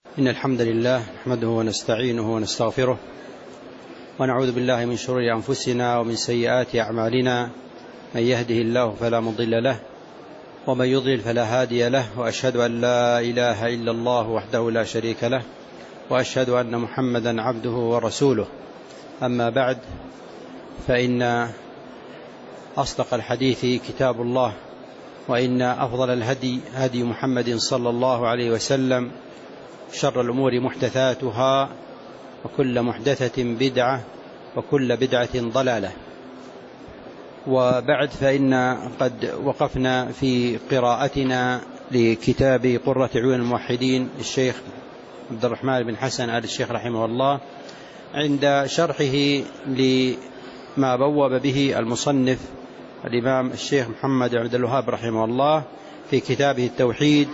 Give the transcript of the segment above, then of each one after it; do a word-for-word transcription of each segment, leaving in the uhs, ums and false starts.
إن الحمد لله نحمده ونستعينه ونستغفره ونعوذ بالله من شرور أنفسنا ومن سيئات أعمالنا. من يهده الله فلا مضل له ومن يضلل فلا هادي له، وأشهد أن لا إله إلا الله وحده لا شريك له، وأشهد أن محمدا عبده ورسوله. أما بعد، فإن أصدق الحديث كتاب الله، وإن أفضل الهدي هدي محمد صلى الله عليه وسلم، شر الأمور محدثاتها، وكل محدثة بدعة، وكل بدعة ضلالة. وبعد، فإن قد وقفنا في قراءتنا لكتاب قرة عيون الموحدين للشيخ عبد الرحمن بن حسن آل الشيخ رحمه الله، عند شرحه لما بوب به المصنف الإمام الشيخ محمد عبد الوهاب رحمه الله في كتابه التوحيد،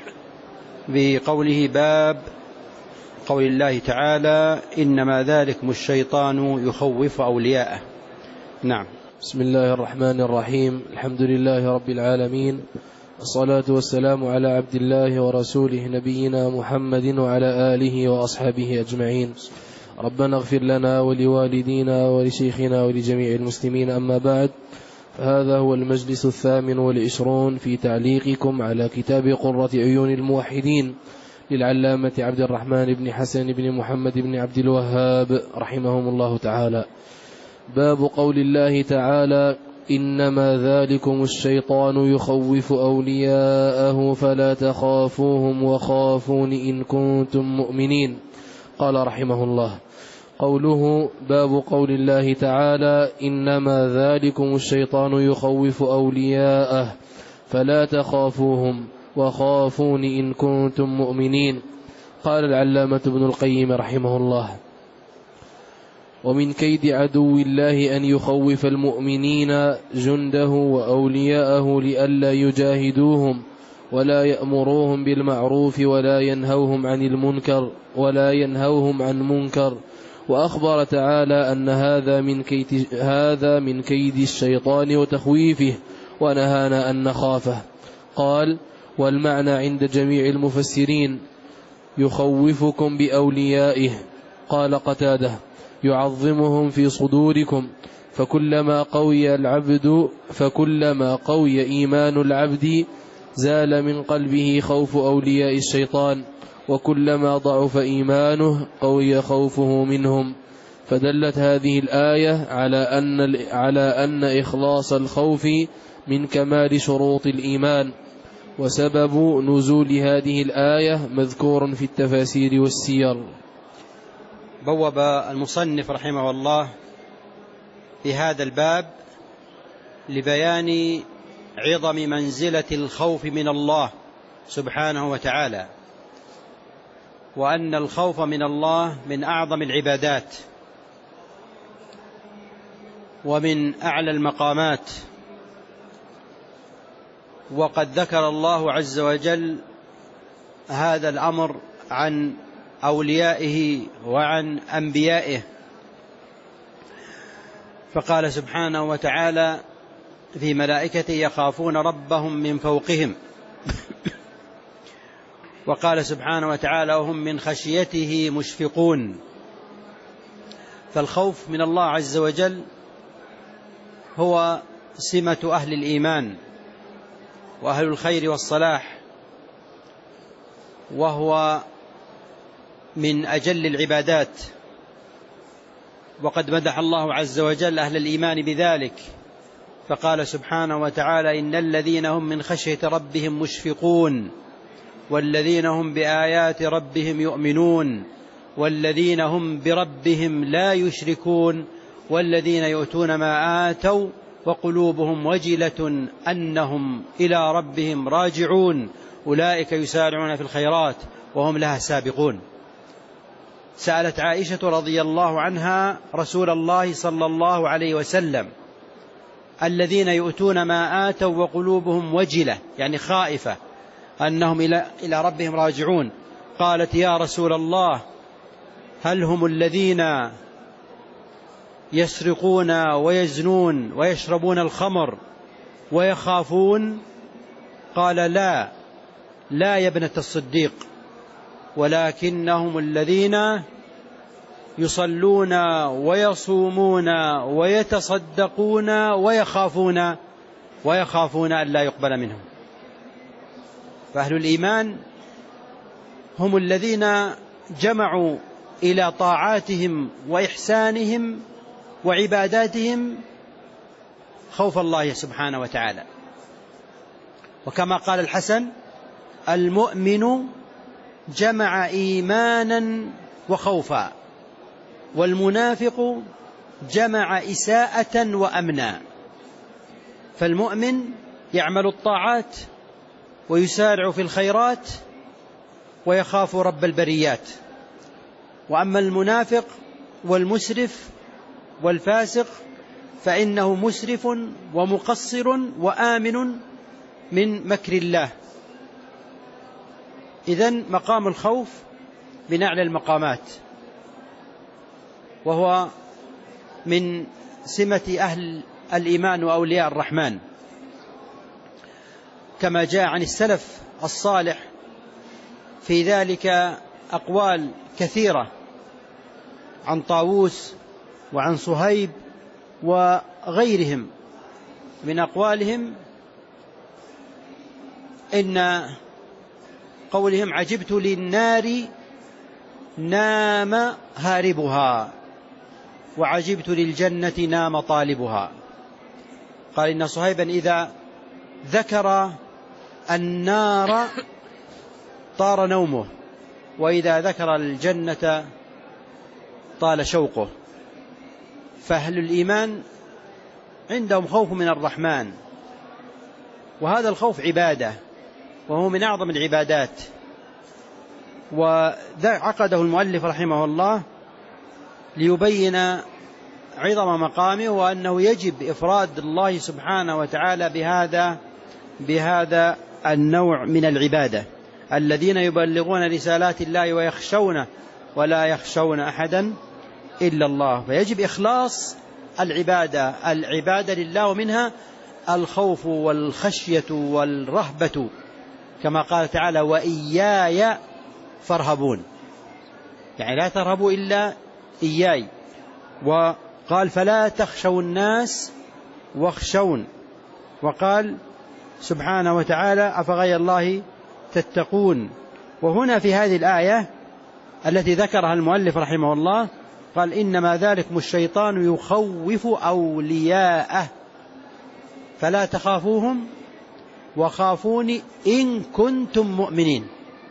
بقوله: باب قول الله تعالى: إنما ذلكم الشيطان يخوف أولياءه. نعم. بسم الله الرحمن الرحيم. الحمد لله رب العالمين، الصلاة والسلام على عبد الله ورسوله نبينا محمد وعلى آله وأصحابه أجمعين. ربنا اغفر لنا ولوالدينا ولشيخنا ولجميع المسلمين. أما بعد، فهذا هو المجلس الثامن والعشرون في تعليقكم على كتاب قرة عيون الموحدين للعلامة عبد الرحمن بن حسن بن محمد بن عبد الوهاب رحمهم الله تعالى. باب قول الله تعالى: إنما ذلكم الشيطان يخوف أولياءه فلا تخافوهم وخافون إن كنتم مؤمنين. قال رحمه الله: قوله باب قول الله تعالى: إنما ذلكم الشيطان يخوف أولياءه فلا تخافوهم وخافون إن كنتم مؤمنين. قال العلامة ابن القيم رحمه الله: ومن كيد عدو الله أن يخوف المؤمنين جنده وأولياءه لئلا يجاهدوهم ولا يأمروهم بالمعروف ولا ينهوهم عن المنكر ولا ينهوهم عن منكر. وأخبر تعالى أن هذا من كيد هذا من كيد الشيطان وتخويفه، ونهانا أن نخافه. قال: والمعنى عند جميع المفسرين يخوفكم بأوليائه. قال قتادة: يعظمهم في صدوركم، فكلما قوي العبد فكلما قوي إيمان العبد زال من قلبه خوف أولياء الشيطان، وكلما ضعف إيمانه قوي خوفه منهم. فدلت هذه الآية على أن على أن إخلاص الخوف من كمال شروط الإيمان. وسبب نزول هذه الآية مذكور في التفاسير والسير. بوب المصنف رحمه الله في هذا الباب لبيان عظم منزلة الخوف من الله سبحانه وتعالى، وأن الخوف من الله من أعظم العبادات ومن أعلى المقامات. وقد ذكر الله عز وجل هذا الأمر عن أوليائه وعن أنبيائه، فقال سبحانه وتعالى في ملائكته: يخافون ربهم من فوقهم. وقال سبحانه وتعالى: وهم من خشيته مشفقون. فالخوف من الله عز وجل هو سمة أهل الإيمان وأهل الخير والصلاح، وهو من أجل العبادات. وقد مدح الله عز وجل أهل الإيمان بذلك، فقال سبحانه وتعالى: إن الذين هم من خشية ربهم مشفقون والذين هم بآيات ربهم يؤمنون والذين هم بربهم لا يشركون والذين يؤتون ما آتوا وقلوبهم وجلة أنهم إلى ربهم راجعون أولئك يسارعون في الخيرات وهم لها سابقون. سألت عائشة رضي الله عنها رسول الله صلى الله عليه وسلم: الذين يؤتون ما آتوا وقلوبهم وجلة، يعني خائفة أنهم إلى ربهم راجعون. قالت: يا رسول الله، هل هم الذين يسرقون ويزنون ويشربون الخمر ويخافون؟ قال: لا لا يا ابنة الصديق، ولكنهم الذين يصلون ويصومون ويتصدقون ويخافون ويخافون أن لا يقبل منهم. فأهل الإيمان هم الذين جمعوا إلى طاعاتهم وإحسانهم وعباداتهم خوف الله سبحانه وتعالى. وكما قال الحسن: المؤمن جمع إيمانا وخوفا، والمنافق جمع إساءة وأمنا. فالمؤمن يعمل الطاعات ويسارع في الخيرات ويخاف رب البريات، وأما المنافق والمسرف والفاسق فإنه مسرف ومقصر وآمن من مكر الله. إذن مقام الخوف من أعلى المقامات، وهو من سمة أهل الإيمان وأولياء الرحمن، كما جاء عن السلف الصالح في ذلك أقوال كثيرة، عن طاووس وعن صهيب وغيرهم من أقوالهم، إن قولهم: عجبت للنار نام هاربها، وعجبت للجنة نام طالبها. قال إن صهيبا إذا ذكر النار طار نومه، وإذا ذكر الجنة طال شوقه. فأهل الإيمان عندهم خوف من الرحمن، وهذا الخوف عبادة، وهو من أعظم العبادات. وعقده المؤلف رحمه الله ليبين عظم مقامه، وأنه يجب إفراد الله سبحانه وتعالى بهذا بهذا النوع من العبادة، الذين يبلغون رسالات الله ويخشونه ولا يخشون أحدا إلا الله. فيجب إخلاص العبادة العبادة لله، ومنها الخوف والخشية والرهبة، كما قال تعالى: وإياي فارهبون، يعني لا ترهبوا إلا إياي. وقال: فلا تخشوا الناس واخشون. وقال سبحانه وتعالى: أفغير الله تتقون. وهنا في هذه الآية التي ذكرها المؤلف رحمه الله قال: إنما ذلكم الشيطان يخوف أولياءه فلا تخافوهم وخافوني إن كنتم مؤمنين.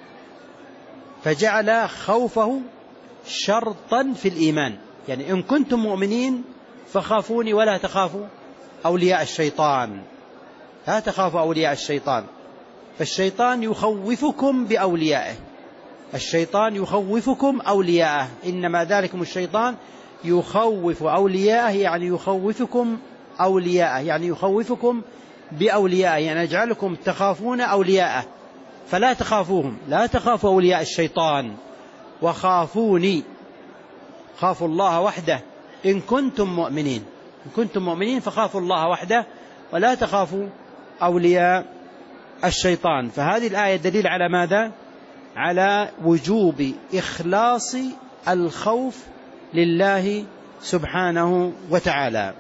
فجعل خوفه شرطا في الإيمان، يعني إن كنتم مؤمنين فخافوني ولا تخافوا أولياء الشيطان، لا تخافوا أولياء الشيطان. فالشيطان يخوفكم بأوليائه، الشيطان يخوفكم أولياءه، إنما ذلكم الشيطان يخوف أولياءه، يعني يخوفكم أولياءه، يعني يخوفكم بأوليائه، يعني يجعلكم تخافون أولياءه. فلا تخافوهم، لا تخافوا أولياء الشيطان، وخافوني، خافوا الله وحده إن كنتم مؤمنين، إن كنتم مؤمنين فخافوا الله وحده ولا تخافوا أولياء الشيطان. فهذه الآية دليل على ماذا؟ على وجوب إخلاص الخوف لله سبحانه وتعالى.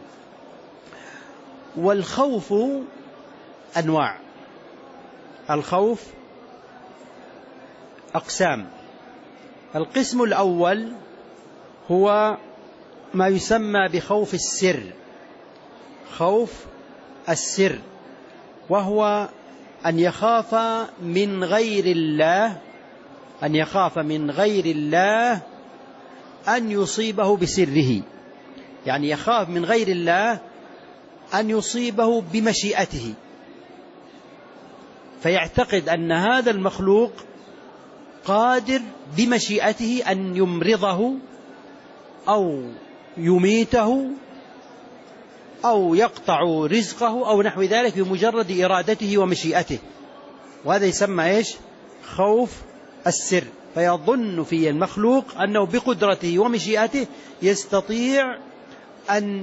والخوف أنواع، الخوف أقسام. القسم الأول هو ما يسمى بخوف السر، خوف السر، وهو أن يخاف من غير الله، أن يخاف من غير الله أن يصيبه بسره، يعني يخاف من غير الله أن يصيبه بمشيئته، فيعتقد أن هذا المخلوق قادر بمشيئته أن يمرضه أو يميته أو يقطع رزقه أو نحو ذلك بمجرد إرادته ومشيئته. وهذا يسمى إيش؟ خوف السر. فيظن في المخلوق أنه بقدرته ومشيئته يستطيع أن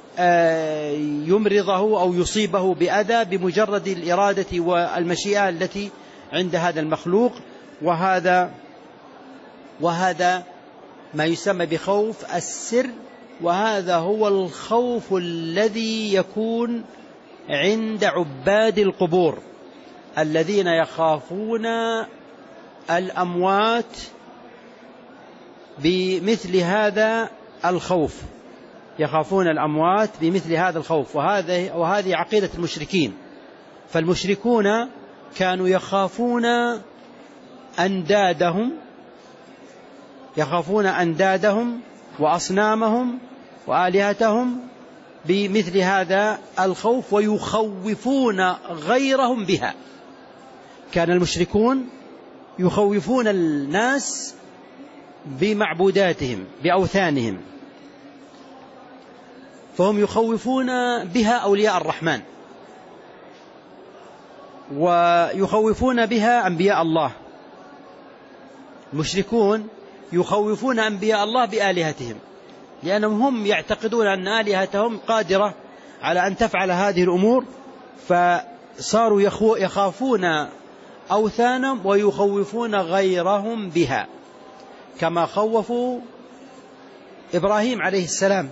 يمرضه أو يصيبه بأذى بمجرد الإرادة والمشيئة التي عند هذا المخلوق. وهذا وهذا ما يسمى بخوف السر، وهذا هو الخوف الذي يكون عند عباد القبور الذين يخافون الأموات بمثل هذا الخوف، يخافون الأموات بمثل هذا الخوف. وهذه وهذه عقيدة المشركين. فالمشركون كانوا يخافون أندادهم يخافون أندادهم وأصنامهم وآلهتهم بمثل هذا الخوف، ويخوفون غيرهم بها. كان المشركون يخوفون الناس بمعبوداتهم بأوثانهم، فهم يخوفون بها أولياء الرحمن، ويخوفون بها أنبياء الله. المشركون يخوفون أنبياء الله بآلهتهم، لأنهم هم يعتقدون أن آلهتهم قادرة على أن تفعل هذه الأمور، فصاروا يخافون أوثانهم ويخوفون غيرهم بها، كما خوفوا إبراهيم عليه السلام.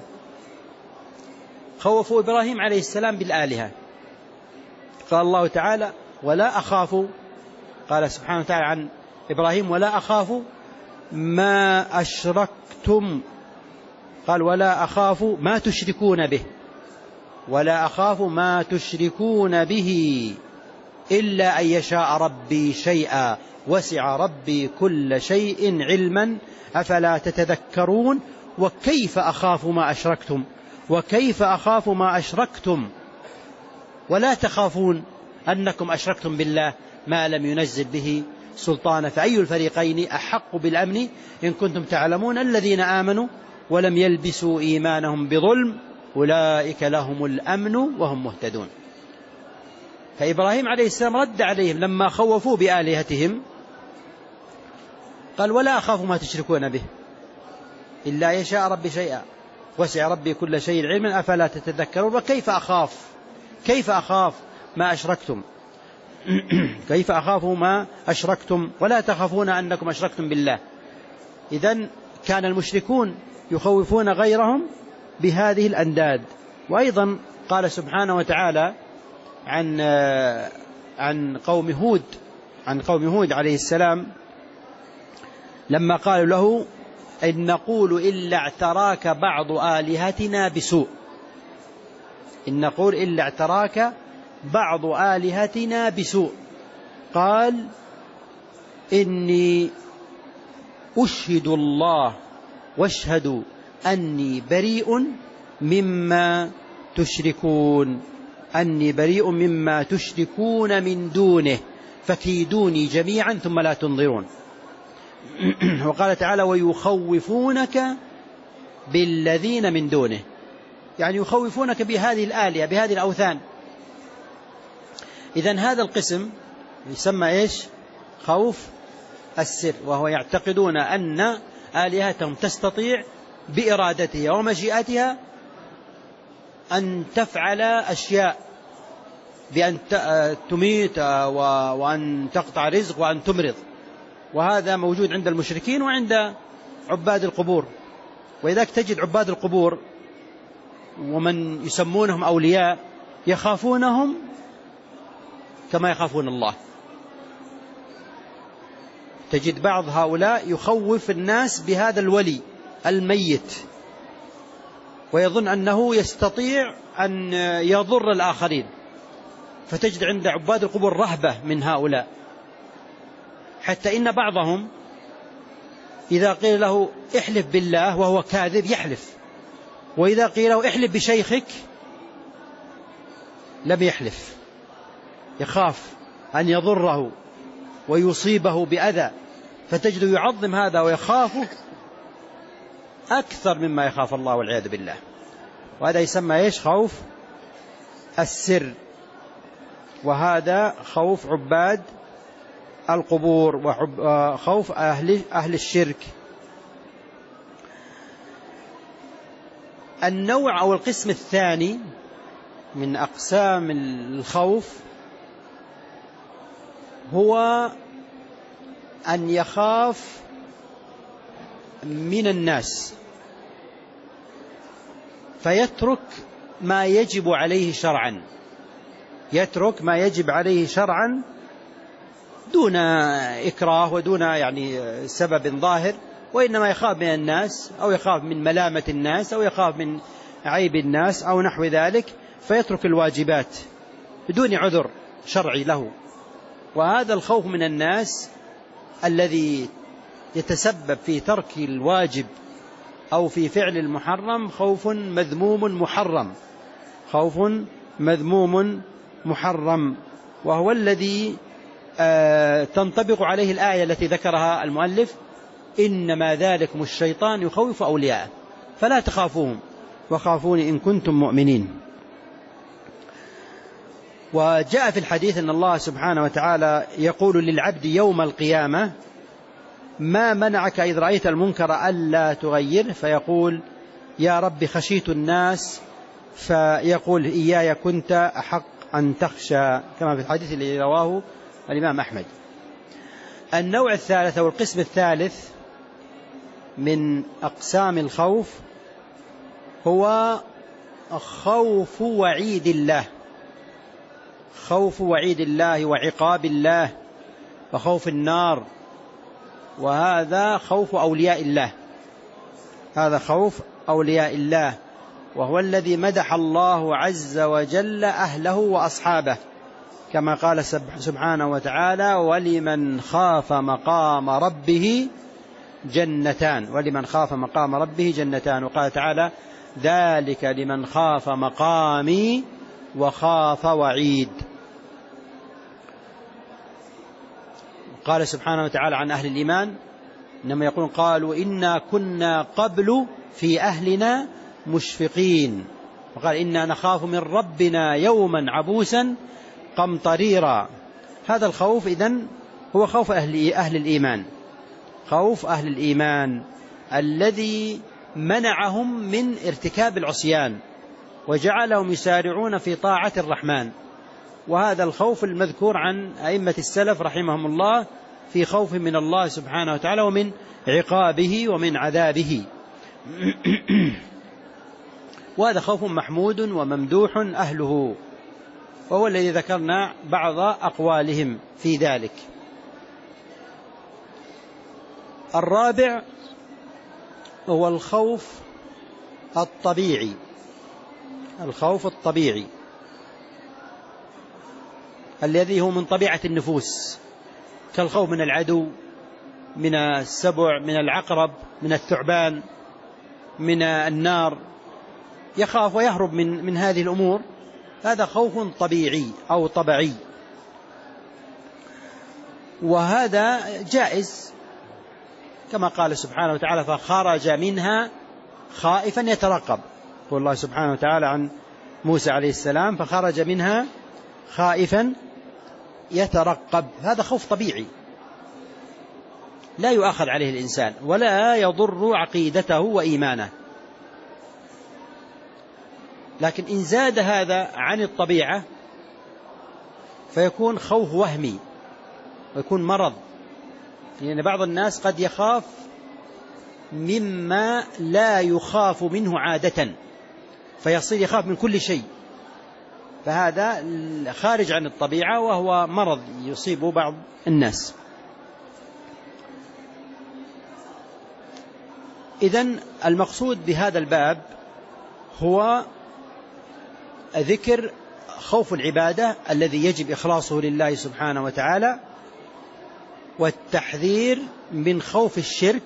خوفوا إبراهيم عليه السلام بالآلهة. قال الله تعالى: ولا أخاف، قال سبحانه وتعالى عن إبراهيم: ولا أخاف ما أشركتم، قال: ولا أخاف ما تشركون به، ولا أخاف ما تشركون به إلا أن يشاء ربي شيئا وسع ربي كل شيء علما أفلا تتذكرون. وكيف أخاف ما أشركتم وكيف أخاف ما أشركتم ولا تخافون أنكم أشركتم بالله ما لم ينزل به سلطانا، فأي الفريقين أحق بالأمن إن كنتم تعلمون. الذين آمنوا ولم يلبسوا إيمانهم بظلم أولئك لهم الأمن وهم مهتدون. فإبراهيم عليه السلام رد عليهم لما خوفوا بآلهتهم، قال: ولا أخاف ما تشركون به إلا يشاء ربي شيئا وسع ربي كل شيء علما أفلا تتذكرون. وكيف أخاف كيف أخاف ما أشركتم كيف أخاف ما أشركتم ولا تخافون أنكم أشركتم بالله. إذن كان المشركون يخوفون غيرهم بهذه الأنداد. وأيضا قال سبحانه وتعالى عن عن قوم هود عن قوم هود عليه السلام لما قالوا له: إن نقول إلا اعتراك بعض آلهتنا بسوء إن نقول إلا اعتراك بعض آلهتنا بسوء قال: إني أشهد الله واشهدوا أني بريء مما تشركون أني بريء مما تشركون من دونه فكيدوني جميعا ثم لا تنظرون. وقال تعالى: ويخوفونك بالذين من دونه، يعني يخوفونك بهذه الآلهة بهذه الأوثان. إذن هذا القسم يسمى إيش؟ خوف السر، وهو يعتقدون أن آلهتهم تستطيع بإرادتها ومشيئتها أن تفعل أشياء، بأن تميت وأن تقطع رزق وأن تمرض. وهذا موجود عند المشركين وعند عباد القبور. وإذا تجد عباد القبور ومن يسمونهم أولياء يخافونهم كما يخافون الله. تجد بعض هؤلاء يخوف الناس بهذا الولي الميت ويظن أنه يستطيع أن يضر الآخرين، فتجد عند عباد القبور رهبة من هؤلاء، حتى إن بعضهم إذا قيل له احلف بالله وهو كاذب يحلف، وإذا قيل له احلف بشيخك لم يحلف، يخاف أن يضره ويصيبه بأذى، فتجد يعظم هذا ويخافه أكثر مما يخاف الله والعياذ بالله. وهذا يسمى إيش؟ خوف السر. وهذا خوف عباد القبور وخوف أهل, أهل الشرك. النوع أو القسم الثاني من أقسام الخوف هو أن يخاف من الناس فيترك ما يجب عليه شرعا، يترك ما يجب عليه شرعا دون إكراه ودون يعني سبب ظاهر، وإنما يخاف من الناس أو يخاف من ملامة الناس أو يخاف من عيب الناس أو نحو ذلك، فيترك الواجبات بدون عذر شرعي له. وهذا الخوف من الناس الذي يتسبب في ترك الواجب أو في فعل المحرم خوف مذموم محرم، خوف مذموم محرم، وهو الذي آه تنطبق عليه الآية التي ذكرها المؤلف: إنما ذلكم الشيطان يخوف أولياءه فلا تخافوهم وخافوني إن كنتم مؤمنين. وجاء في الحديث أن الله سبحانه وتعالى يقول للعبد يوم القيامة: ما منعك إذ رأيت المنكر ألا تغير؟ فيقول: يا رب خشيت الناس. فيقول: إياي كنت أحق أن تخشى، كما في الحديث الذي رواه الإمام أحمد. النوع الثالث أو القسم الثالث من أقسام الخوف هو خوف وعيد الله، خوف وعيد الله وعقاب الله وخوف النار، وهذا خوف أولياء الله، هذا خوف أولياء الله، وهو الذي مدح الله عز وجل أهله وأصحابه، كما قال سبحانه وتعالى: ولمن خاف مقام ربه جنتان، ولمن خاف مقام ربه جنتان. وقال تعالى: ذلك لمن خاف مقامي وخاف وعيد. قال سبحانه وتعالى عن أهل الإيمان إنما يقولون: قالوا إنا كنا قبل في أهلنا مشفقين، وقال: إنا نخاف من ربنا يوما عبوسا قمطريرا. هذا الخوف إذن هو خوف أهل, أهل الإيمان، خوف أهل الإيمان الذي منعهم من ارتكاب العصيان وجعلهم يسارعون في طاعة الرحمن. وهذا الخوف المذكور عن أئمة السلف رحمهم الله في خوف من الله سبحانه وتعالى ومن عقابه ومن عذابه. وهذا خوف محمود وممدوح أهله، وهو الذي ذكرنا بعض أقوالهم في ذلك. الرابع هو الخوف الطبيعي، الخوف الطبيعي الذي هو من طبيعة النفوس، كالخوف من العدو، من السبع، من العقرب، من الثعبان، من النار، يخاف ويهرب من, من هذه الأمور. هذا خوف طبيعي أو طبيعي، وهذا جائز كما قال سبحانه وتعالى: فخرج منها خائفا يترقب. يقول الله سبحانه وتعالى عن موسى عليه السلام: فخرج منها خائفا يترقب. هذا خوف طبيعي لا يؤاخذ عليه الإنسان ولا يضر عقيدته وإيمانه، لكن إن زاد هذا عن الطبيعة فيكون خوف وهمي ويكون مرض، لأن يعني بعض الناس قد يخاف مما لا يخاف منه عادة فيصير يخاف من كل شيء، فهذا خارج عن الطبيعة وهو مرض يصيب بعض الناس. إذن المقصود بهذا الباب هو ذكر خوف العبادة الذي يجب إخلاصه لله سبحانه وتعالى، والتحذير من خوف الشرك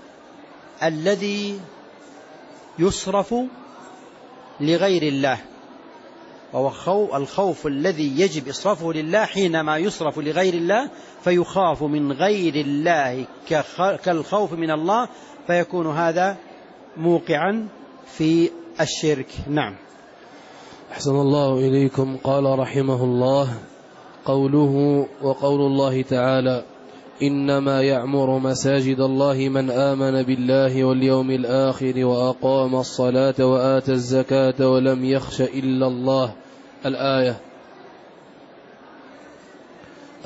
الذي يصرف لغير الله، وهو الخوف الذي يجب إصرافه لله حينما يصرف لغير الله فيخاف من غير الله كالخوف من الله، فيكون هذا موقعا في الشرك. نعم. أحسن الله إليكم. قال رحمه الله: قوله وقول الله تعالى: إنما يعمر مساجد الله من آمن بالله واليوم الآخر وأقام الصلاة وآتى الزكاة ولم يخش إلا الله. الآية.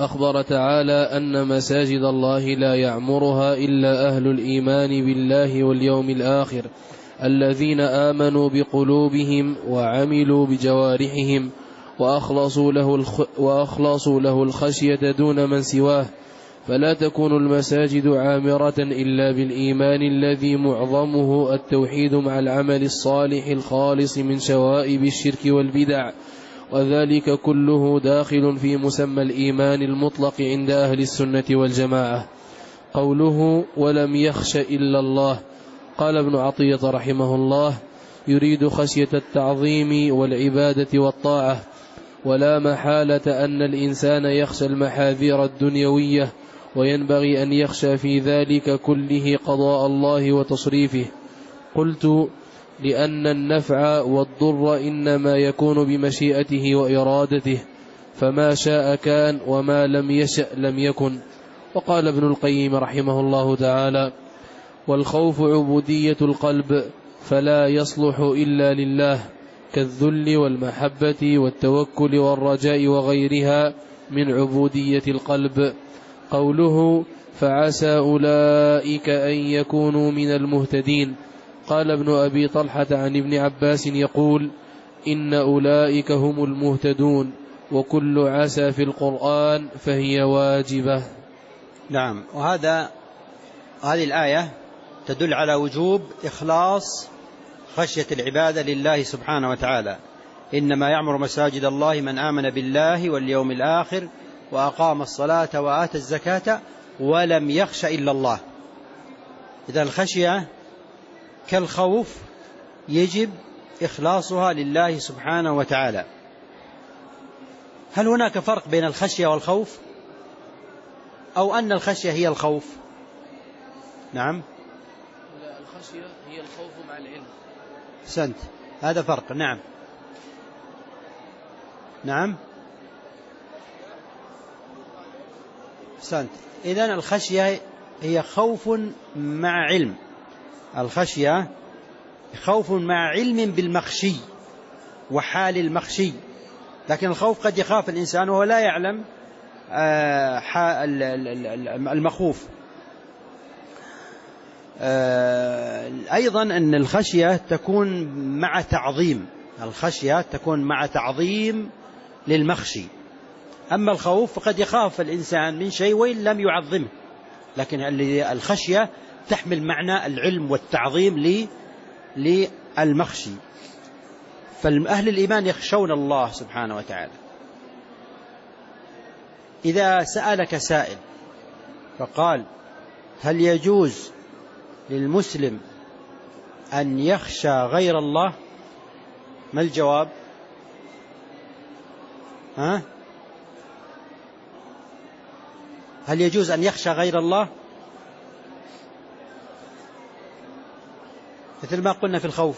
أخبر تعالى أن مساجد الله لا يعمرها إلا أهل الإيمان بالله واليوم الآخر الذين آمنوا بقلوبهم وعملوا بجوارحهم وأخلصوا له, الخ... وأخلصوا له الخشية دون من سواه، فلا تكون المساجد عامرة إلا بالإيمان الذي معظمه التوحيد مع العمل الصالح الخالص من شوائب الشرك والبدع، وذلك كله داخل في مسمى الإيمان المطلق عند أهل السنة والجماعة. قوله ولم يخش إلا الله، قال ابن عطية رحمه الله: يريد خشية التعظيم والعبادة والطاعة، ولا محالة أن الإنسان يخشى المحاذير الدنيوية، وينبغي أن يخشى في ذلك كله قضاء الله وتصريفه. قلت: لأن النفع والضر إنما يكون بمشيئته وإرادته، فما شاء كان وما لم يشأ لم يكن. وقال ابن القيم رحمه الله تعالى: والخوف عبودية القلب، فلا يصلح إلا لله، كالذل والمحبة والتوكل والرجاء وغيرها من عبودية القلب. قوله فعسى أولئك أن يكونوا من المهتدين، قال ابن أبي طلحة عن ابن عباس يقول: إن أولئك هم المهتدون، وكل عسى في القرآن فهي واجبة. نعم. وهذا هذه الآية تدل على وجوب إخلاص خشية العبادة لله سبحانه وتعالى. إنما يعمر مساجد الله من آمن بالله واليوم الآخر وأقام الصلاة وآتى الزكاة ولم يخش إلا الله. إذا الخشية كالخوف يجب إخلاصها لله سبحانه وتعالى. هل هناك فرق بين الخشية والخوف، أو أن الخشية هي الخوف؟ نعم، لا، الخشية هي الخوف مع العلم. سنت هذا فرق. نعم نعم سنت. إذن الخشية هي خوف مع علم. الخشية خوف مع علم بالمخشي وحال المخشي، لكن الخوف قد يخاف الإنسان وهو لا يعلم المخوف. أيضا أن الخشية تكون مع تعظيم، الخشية تكون مع تعظيم للمخشي. أما الخوف فقد يخاف الإنسان من شيء وإن لم يعظمه، لكن الخشية تحمل معنى العلم والتعظيم للمخشي. فأهل الإيمان يخشون الله سبحانه وتعالى. إذا سألك سائل فقال: هل يجوز للمسلم أن يخشى غير الله؟ ما الجواب؟ ها؟ هل يجوز أن يخشى غير الله؟ مثل ما قلنا في الخوف،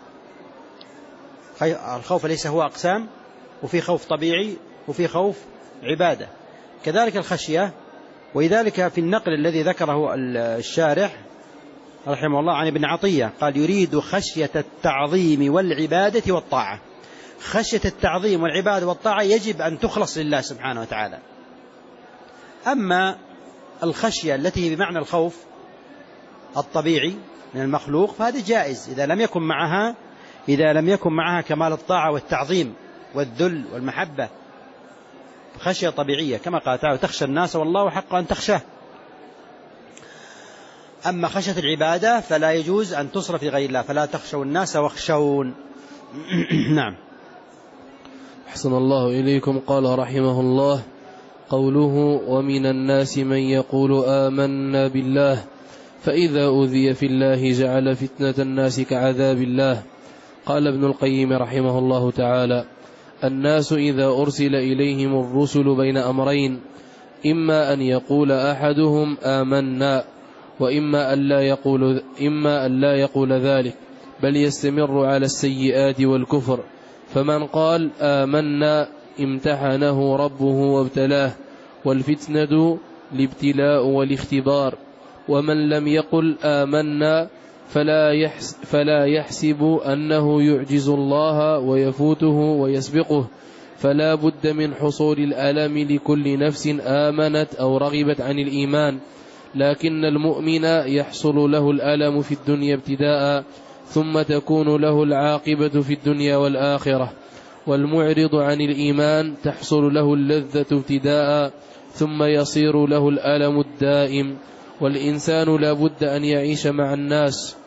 الخوف ليس هو أقسام، وفي خوف طبيعي وفي خوف عبادة، كذلك الخشية. ولذلك في النقل الذي ذكره الشارح رحمه الله عن ابن عطية قال: يريد خشية التعظيم والعبادة والطاعة. خشية التعظيم والعبادة والطاعة يجب أن تخلص لله سبحانه وتعالى. أما الخشية التي بمعنى الخوف الطبيعي من المخلوق فهذا جائز إذا لم يكن معها إذا لم يكن معها كمال الطاعة والتعظيم والذل والمحبة، خشية طبيعية كما قال تعالى: تخشى الناس والله حق أن تخشاه. أما خشية العبادة فلا يجوز أن تصرف لغير الله، فلا تخشوا الناس واخشون. نعم. أحسن الله إليكم. قال رحمه الله: قوله ومن الناس من يقول آمنا بالله فإذا أوذي في الله جعل فتنة الناس كعذاب الله. قال ابن القيم رحمه الله تعالى: الناس إذا أرسل إليهم الرسل بين أمرين، إما أن يقول أحدهم آمنا، وإما أن لا يقول, إما أن لا يقول ذلك، بل يستمر على السيئات والكفر. فمن قال آمنا امتحنه ربه وابتلاه، والفتنة الابتلاء والاختبار. ومن لم يقل آمنا فلا فلا يحسب أنه يعجز الله ويفوته ويسبقه، فلا بد من حصول الألم لكل نفس آمنت أو رغبت عن الإيمان، لكن المؤمن يحصل له الألم في الدنيا ابتداء، ثم تكون له العاقبة في الدنيا والآخرة. والمعرض عن الإيمان تحصل له اللذة ابتداء، ثم يصير له الألم الدائم. والإنسان لا بد أن يعيش مع الناس،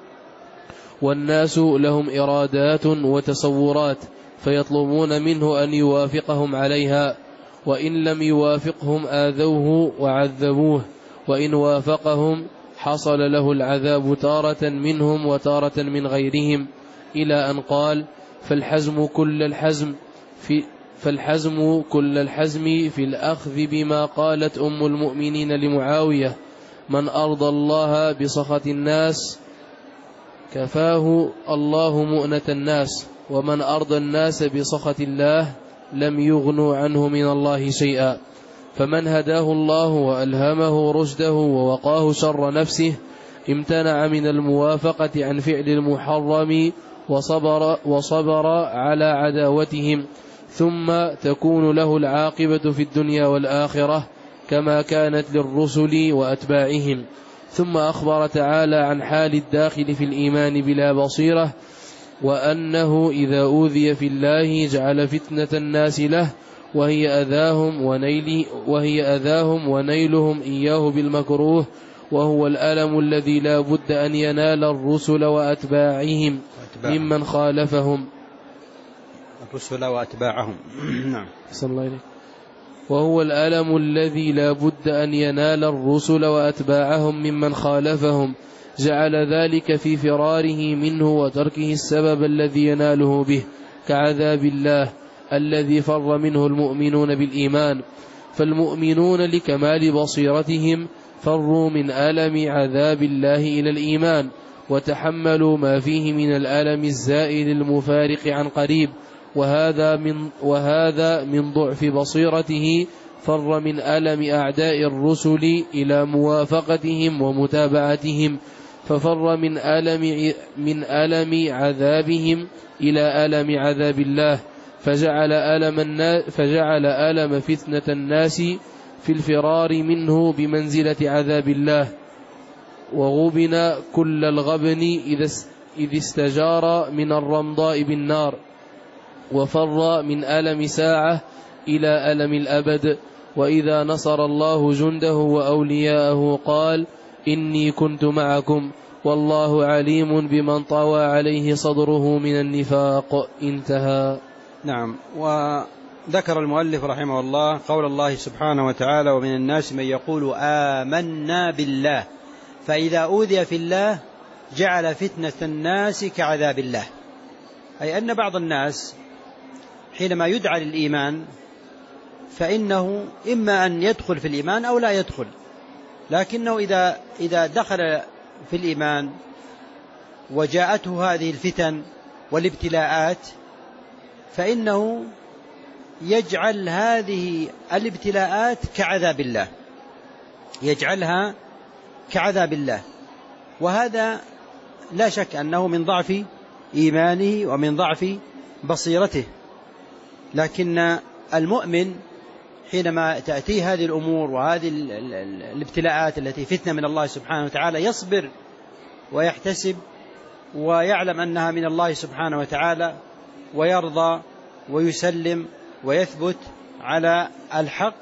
والناس لهم إرادات وتصورات، فيطلبون منه أن يوافقهم عليها، وإن لم يوافقهم آذوه وعذبوه، وإن وافقهم حصل له العذاب تارة منهم وتارة من غيرهم، إلى أن قال: فالحزم كل الحزم في فالحزم كل الحزم في الأخذ بما قالت أم المؤمنين لمعاوية: من أرضى الله بسخط الناس كفاه الله مؤنة الناس، ومن أرضى الناس بسخط الله لم يغنوا عنه من الله شيئا. فمن هداه الله وألهمه رشده ووقاه شر نفسه امتنع من الموافقة عن فعل المحرم وصبر, وصبر على عداوتهم، ثم تكون له العاقبة في الدنيا والآخرة كما كانت للرسل وأتباعهم. ثم أخبر تعالى عن حال الداخل في الإيمان بلا بصيرة، وأنه إذا أوذي في الله جعل فتنة الناس له، وهي أذاهم ونيل وهي أذاهم ونيلهم إياه بالمكروه، وهو الألم الذي لا بد أن ينال الرسل وأتباعهم ممن خالفهم. الرسل وأتباعهم نعم. صلى الله عليه. وهو الألم الذي لا بد أن ينال الرسل وأتباعهم ممن خالفهم، جعل ذلك في فراره منه وتركه السبب الذي يناله به، كعذاب الله الذي فر منه المؤمنون بالإيمان. فالمؤمنون لكمال بصيرتهم فروا من ألم عذاب الله إلى الإيمان، وتحملوا ما فيه من الألم الزائل المفارق عن قريب، وهذا من, وهذا من ضعف بصيرته فر من ألم أعداء الرسل إلى موافقتهم ومتابعتهم، ففر من ألم, من ألم عذابهم إلى ألم عذاب الله، فجعل ألم, الناس فجعل ألم فتنة الناس في الفرار منه بمنزلة عذاب الله. وغبن كل الغبن إذ استجار من الرمضاء بالنار، وفر من ألم ساعة إلى ألم الأبد. وإذا نصر الله جنده وأولياءه قال: إني كنت معكم والله عليم بمن طوى عليه صدره من النفاق. انتهى. نعم. وذكر المؤلف رحمه الله قول الله سبحانه وتعالى: ومن الناس من يقول آمنا بالله فإذا أوذي في الله جعل فتنة الناس كعذاب الله. أي أن بعض الناس حينما يدعى للإيمان فإنه إما أن يدخل في الإيمان أو لا يدخل، لكنه إذا, إذا دخل في الإيمان وجاءته هذه الفتن والابتلاءات فإنه يجعل هذه الابتلاءات كعذاب الله، يجعلها كعذاب الله. وهذا لا شك أنه من ضعف إيمانه ومن ضعف بصيرته. لكن المؤمن حينما تأتي هذه الأمور وهذه الابتلاءات التي فتنة من الله سبحانه وتعالى يصبر ويحتسب ويعلم أنها من الله سبحانه وتعالى، ويرضى ويسلم ويثبت على الحق،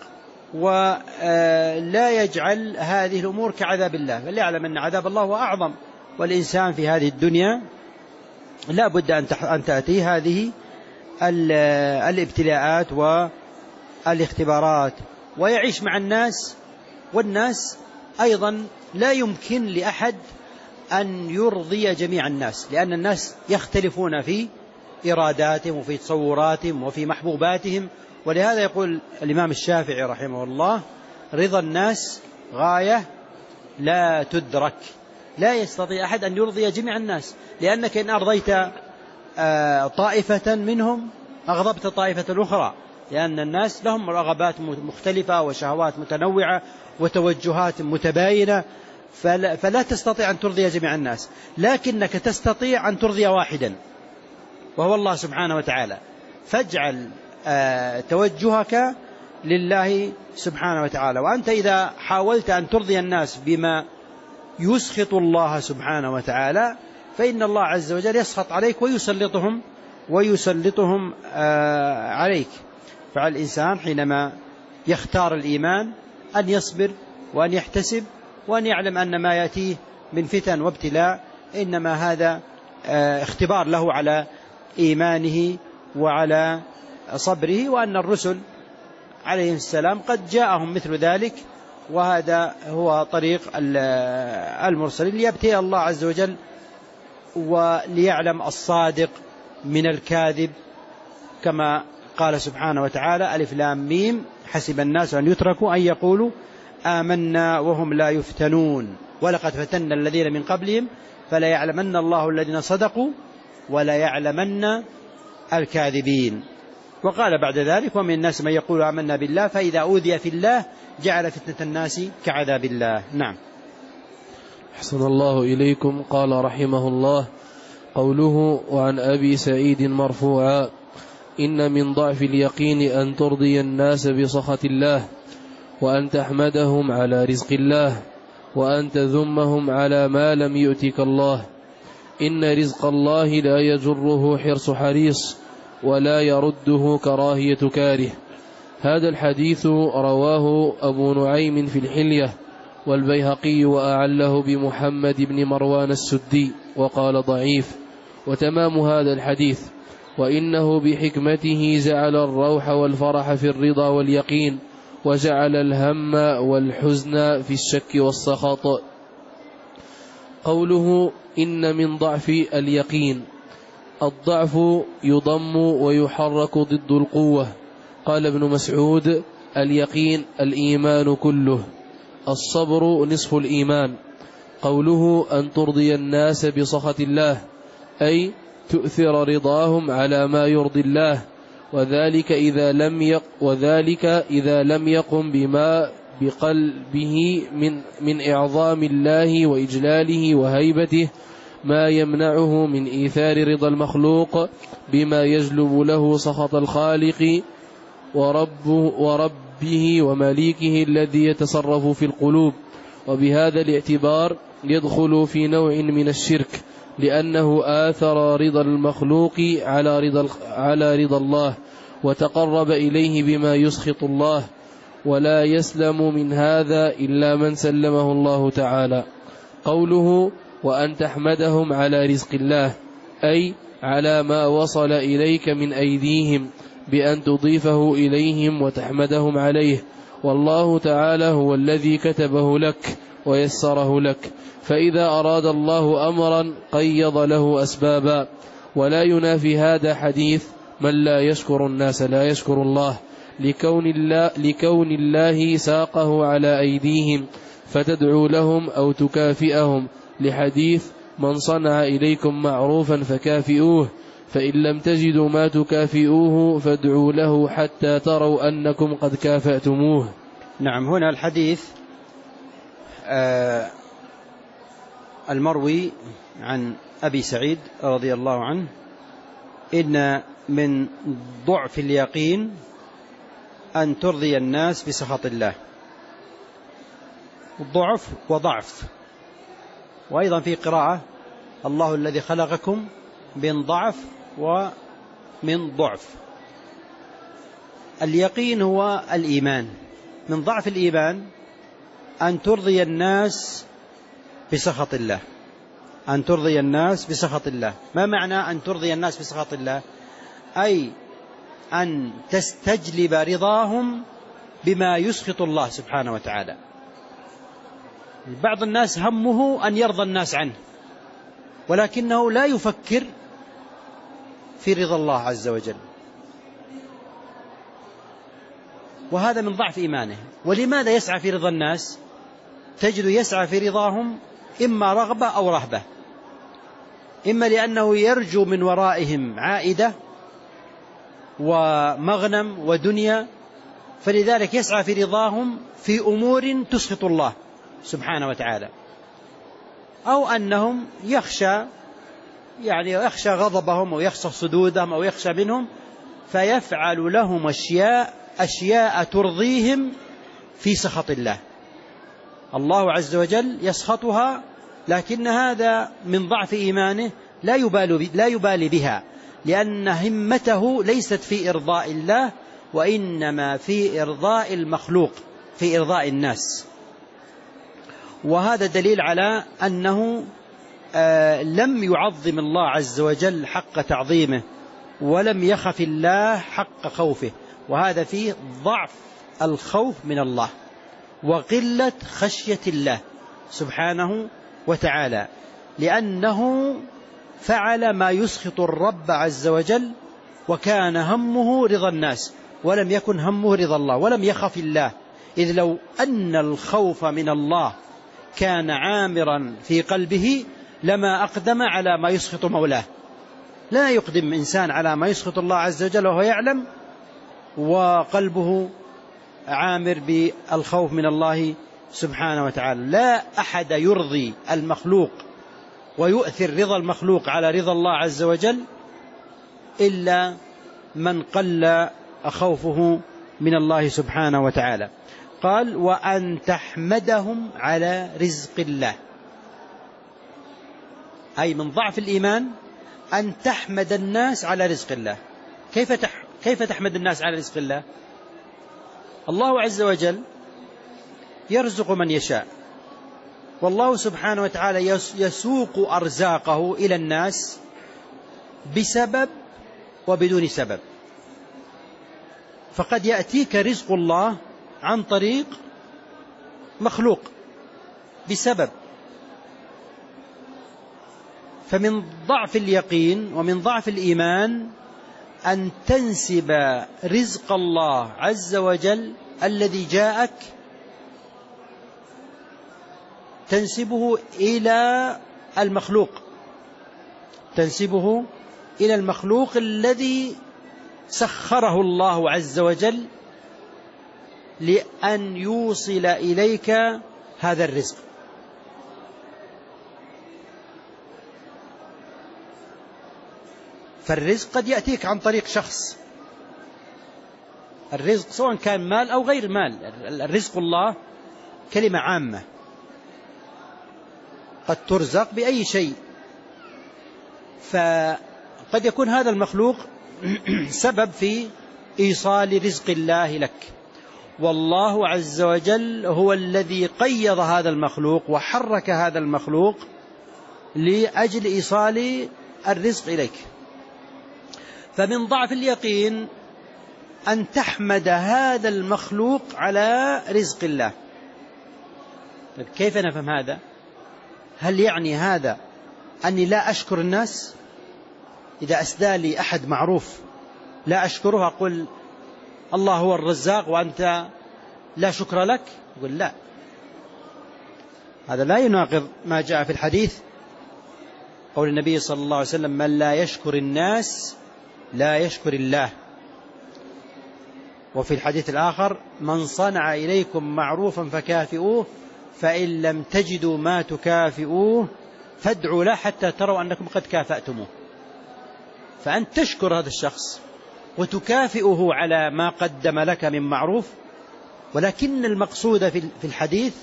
ولا يجعل هذه الأمور كعذاب الله، بل يعلم أن عذاب الله هو أعظم. والإنسان في هذه الدنيا لا بد أن تأتي هذه الابتلاءات والاختبارات، ويعيش مع الناس، والناس أيضا لا يمكن لأحد أن يرضي جميع الناس، لأن الناس يختلفون في إراداتهم وفي تصوراتهم وفي محبوباتهم. ولهذا يقول الإمام الشافعي رحمه الله: رضا الناس غاية لا تدرك. لا يستطيع أحد أن يرضي جميع الناس، لأنك إن أرضيت طائفة منهم أغضبت طائفة الأخرى، لأن الناس لهم رغبات مختلفة وشهوات متنوعة وتوجهات متباينة، فلا, فلا تستطيع أن ترضي جميع الناس، لكنك تستطيع أن ترضي واحدا وهو الله سبحانه وتعالى. فاجعل توجهك لله سبحانه وتعالى. وأنت إذا حاولت أن ترضي الناس بما يسخط الله سبحانه وتعالى فإن الله عز وجل يسخط عليك ويسلطهم ويسلطهم عليك. فعلى الإنسان حينما يختار الإيمان أن يصبر وأن يحتسب وأن يعلم أن ما يأتيه من فتن وابتلاء إنما هذا اختبار له على إيمانه وعلى صبره، وأن الرسل عليهم السلام قد جاءهم مثل ذلك، وهذا هو طريق المرسلين ليبتلي الله عز وجل وليعلم الصادق من الكاذب، كما قال سبحانه وتعالى: ألف لام ميم حسب الناس أن يتركوا أن يقولوا آمنا وهم لا يفتنون ولقد فتنا الذين من قبلهم فلا يعلمن الله الذين صدقوا ولا يعلمن الكاذبين. وقال بعد ذلك: ومن الناس من يقول آمنا بالله فإذا أوذي في الله جعل فتنة الناس كعذاب الله. نعم. أحسن الله إليكم. قال رحمه الله: قوله: وعن أبي سعيد مرفوعا: إن من ضعف اليقين أن ترضي الناس بسخط الله، وأن تحمدهم على رزق الله، وأن تذمهم على ما لم يؤتك الله. إن رزق الله لا يجره حرص حريص ولا يرده كراهية كاره. هذا الحديث رواه أبو نعيم في الحلية والبيهقي وأعله بمحمد بن مروان السدي وقال ضعيف. وتمام هذا الحديث: وإنه بحكمته جعل الروح والفرح في الرضا واليقين، وجعل الهم والحزن في الشك والسخط. قوله: إن من ضعف اليقين، الضعف يضم ويحرك ضد القوة. قال ابن مسعود: اليقين الإيمان كله، الصبر نصف الإيمان. قوله: أن ترضي الناس بسخط الله، أي تؤثر رضاهم على ما يرضي الله، وذلك إذا لم يق وذلك إذا لم يقم بما بقلبه من من إعظام الله وإجلاله وهيبته ما يمنعه من إيثار رضا المخلوق بما يجلب له سخط الخالق وربه, وربه ومليكه الذي يتصرف في القلوب. وبهذا الاعتبار يدخل في نوع من الشرك، لأنه آثر رضا المخلوق على رضا, على رضا الله، وتقرب إليه بما يسخط الله، ولا يسلم من هذا إلا من سلمه الله تعالى. قوله: وأن تحمدهم على رزق الله، أي على ما وصل إليك من أيديهم بأن تضيفه إليهم وتحمدهم عليه، والله تعالى هو الذي كتبه لك ويسره لك. فإذا أراد الله أمرا قيض له أسبابا. ولا ينافي هذا حديث: من لا يشكر الناس لا يشكر الله، لكون الله, لكون الله ساقه على أيديهم فتدعو لهم أو تكافئهم، لحديث: من صنع إليكم معروفا فكافئوه، فإن لم تجدوا ما تكافئوه فادعوا له حتى تروا أنكم قد كافأتموه. نعم. هنا الحديث آه المروي عن أبي سعيد رضي الله عنه: إن من ضعف اليقين أن ترضي الناس بسخط الله. ضعف وضعف. وأيضا في قراءة: الله الذي خلقكم من ضعف ومن ضعف. اليقين هو الإيمان. من ضعف الإيمان أن ترضي الناس بسخط الله. أن ترضي الناس بسخط الله. ما معنى أن ترضي الناس بسخط الله؟ أي أن تستجلب رضاهم بما يسخط الله سبحانه وتعالى. بعض الناس همه أن يرضى الناس عنه، ولكنه لا يفكر في رضا الله عز وجل، وهذا من ضعف إيمانه. ولماذا يسعى في رضا الناس؟ تجد يسعى في رضاهم إما رغبة أو رهبة، إما لأنه يرجو من ورائهم عائدة ومغنم ودنيا، فلذلك يسعى في رضاهم في أمور تسخط الله سبحانه وتعالى، أو أنهم يخشى يعني يخشى غضبهم أو يخشى صدودهم أو يخشى منهم فيفعل لهم أشياء أشياء ترضيهم في سخط الله. الله عز وجل يسخطها، لكن هذا من ضعف إيمانه لا يبالي لا يبالي بها، لأن همته ليست في إرضاء الله، وإنما في إرضاء المخلوق، في إرضاء الناس. وهذا دليل على أنه آه لم يعظم الله عز وجل حق تعظيمه، ولم يخف الله حق خوفه، وهذا فيه ضعف الخوف من الله وقلة خشية الله سبحانه وتعالى، لأنه فعل ما يسخط الرب عز وجل، وكان همه رضا الناس ولم يكن همه رضا الله، ولم يخف الله. إذ لو أن الخوف من الله كان عامرا في قلبه لما أقدم على ما يسخط مولاه. لا يقدم إنسان على ما يسخط الله عز وجل وهو يعلم وقلبه عامر بالخوف من الله سبحانه وتعالى. لا أحد يرضي المخلوق ويؤثر رضا المخلوق على رضا الله عز وجل إلا من قل خوفه من الله سبحانه وتعالى. قال: وأن تحمدهم على رزق الله، أي من ضعف الإيمان أن تحمد الناس على رزق الله. كيف تح... كيف تحمد الناس على رزق الله؟ الله عز وجل يرزق من يشاء، والله سبحانه وتعالى يسوق أرزاقه إلى الناس بسبب وبدون سبب. فقد يأتيك رزق الله عن طريق مخلوق بسبب. فمن ضعف اليقين ومن ضعف الإيمان أن تنسب رزق الله عز وجل الذي جاءك تنسبه إلى المخلوق، تنسبه إلى المخلوق الذي سخره الله عز وجل لأن يوصل إليك هذا الرزق. فالرزق قد يأتيك عن طريق شخص، الرزق سواء كان مال أو غير مال. الرزق الله كلمة عامة، قد ترزق بأي شيء. فقد يكون هذا المخلوق سبب في إيصال رزق الله لك، والله عز وجل هو الذي قيض هذا المخلوق وحرك هذا المخلوق لأجل إيصال الرزق إليك. فمن ضعف اليقين أن تحمد هذا المخلوق على رزق الله. كيف نفهم هذا؟ هل يعني هذا أني لا أشكر الناس؟ إذا أسدى لي أحد معروف لا أشكره، أقول الله هو الرزاق وأنت لا شكر لك؟ يقول لا، هذا لا يناقض ما جاء في الحديث قول النبي صلى الله عليه وسلم: من لا يشكر الناس لا يشكر الله. وفي الحديث الآخر: من صنع إليكم معروفا فكافئوه، فإن لم تجدوا ما تكافئوه فادعوا له حتى تروا أنكم قد كافأتموه. فأنت تشكر هذا الشخص وتكافئه على ما قدم لك من معروف، ولكن المقصود في الحديث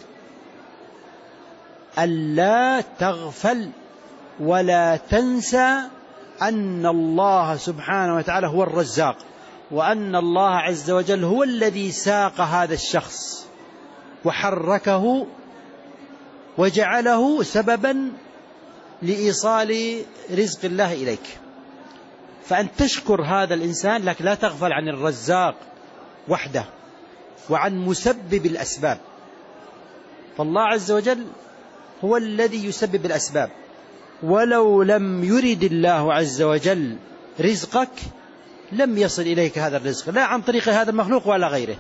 ألا تغفل ولا تنسى أن الله سبحانه وتعالى هو الرزاق، وأن الله عز وجل هو الذي ساق هذا الشخص وحركه وجعله سببا لإيصال رزق الله إليك. فأن تشكر هذا الإنسان، لكن لا تغفل عن الرزاق وحده وعن مسبب الأسباب. فالله عز وجل هو الذي يسبب الأسباب، ولو لم يرد الله عز وجل رزقك لم يصل إليك هذا الرزق، لا عن طريق هذا المخلوق ولا غيره.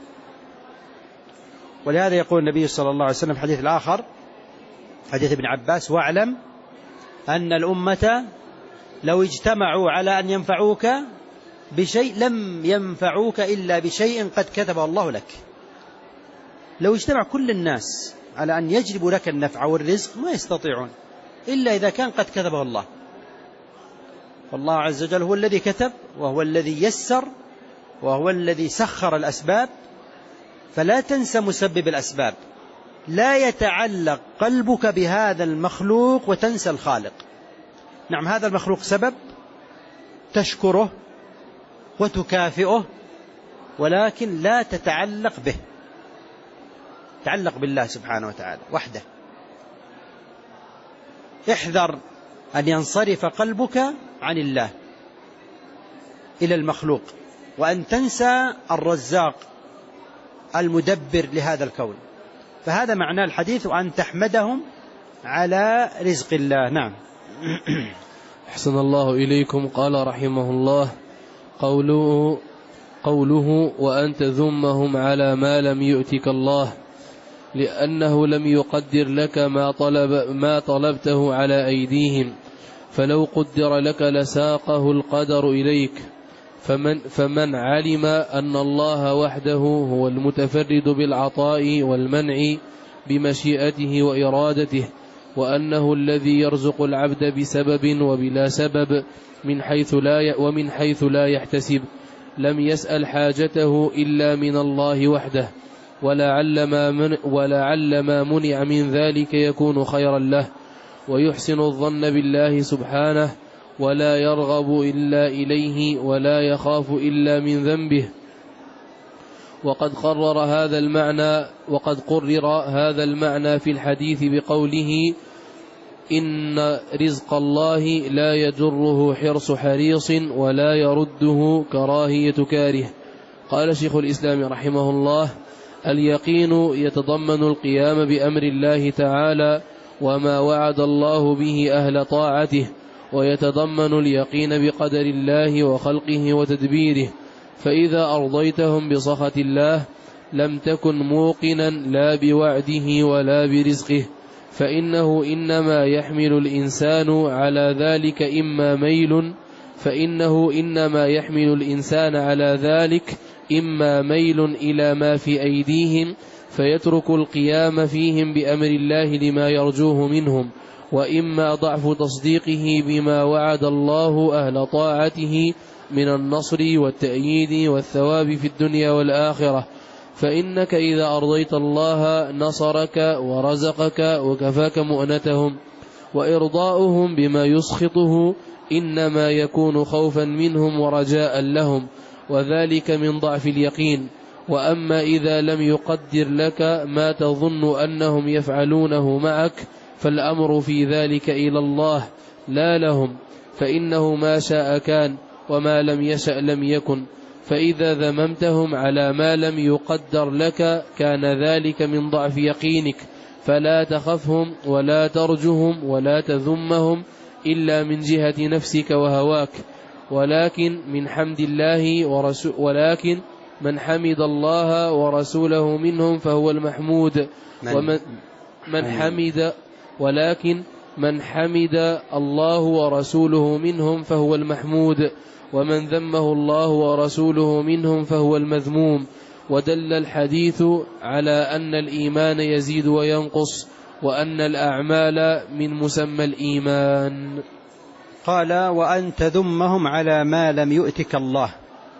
ولهذا يقول النبي صلى الله عليه وسلم في الحديث الآخر، حديث ابن عباس: واعلم أن الأمة لو اجتمعوا على أن ينفعوك بشيء لم ينفعوك إلا بشيء قد كتبه الله لك. لو اجتمع كل الناس على أن يجلبوا لك النفع والرزق ما يستطيعون إلا إذا كان قد كتبه الله. والله عز وجل هو الذي كتب، وهو الذي يسر، وهو الذي سخر الأسباب، فلا تنسى مسبب الأسباب. لا يتعلق قلبك بهذا المخلوق وتنسى الخالق. نعم هذا المخلوق سبب تشكره وتكافئه، ولكن لا تتعلق به، تعلق بالله سبحانه وتعالى وحده. احذر أن ينصرف قلبك عن الله إلى المخلوق، وأن تنسى الرزاق المدبر لهذا الكون. فهذا معنى الحديث، وأن تحمدهم على رزق الله. نعم. أحسن الله إليكم. قال رحمه الله: قوله, قوله وأن تذمهم على ما لم يؤتك الله، لأنه لم يقدر لك ما, طلب ما طلبته على أيديهم، فلو قدر لك لساقه القدر إليك. فمن, فمن علم أن الله وحده هو المتفرد بالعطاء والمنع بمشيئته وإرادته، وأنه الذي يرزق العبد بسبب وبلا سبب من حيث لا ومن حيث لا يحتسب، لم يسأل حاجته إلا من الله وحده، ولعل ما, من ولعل ما منع من ذلك يكون خيرا له، ويحسن الظن بالله سبحانه، ولا يرغب إلا إليه، ولا يخاف إلا من ذنبه. وقد قرر هذا المعنى وقد قرر هذا المعنى في الحديث بقوله: إن رزق الله لا يجره حرص حريص ولا يرده كراهية كاره. قال شيخ الإسلام رحمه الله: اليقين يتضمن القيام بأمر الله تعالى وما وعد الله به أهل طاعته، ويتضمن اليقين بقدر الله وخلقه وتدبيره. فإذا أرضيتهم بسخط الله لم تكن موقنا لا بوعده ولا برزقه، فإنه إنما يحمل الإنسان على ذلك إما ميل فإنه إنما يحمل الإنسان على ذلك إما ميل إلى ما في أيديهم فيترك القيام فيهم بأمر الله لما يرجوه منهم، وإما ضعف تصديقه بما وعد الله أهل طاعته من النصر والتأييد والثواب في الدنيا والآخرة. فإنك إذا أرضيت الله نصرك ورزقك وكفاك مؤنتهم، وإرضاؤهم بما يسخطه إنما يكون خوفا منهم ورجاء لهم، وذلك من ضعف اليقين. وأما إذا لم يقدر لك ما تظن أنهم يفعلونه معك فالأمر في ذلك إلى الله لا لهم، فإنه ما شاء كان وما لم يشأ لم يكن. فإذا ذممتهم على ما لم يقدر لك كان ذلك من ضعف يقينك، فلا تخفهم ولا ترجهم ولا تذمهم إلا من جهة نفسك وهواك، ولكن من حمد الله ورسول ولكن من حمد الله ورسوله منهم فهو المحمود، ومن من حمد ولكن من حمد الله ورسوله منهم فهو المحمود، ومن ذمه الله ورسوله منهم فهو المذموم. ودل الحديث على أن الإيمان يزيد وينقص، وأن الأعمال من مسمى الإيمان. قال: وأن تذمهم على ما لم يؤتك الله،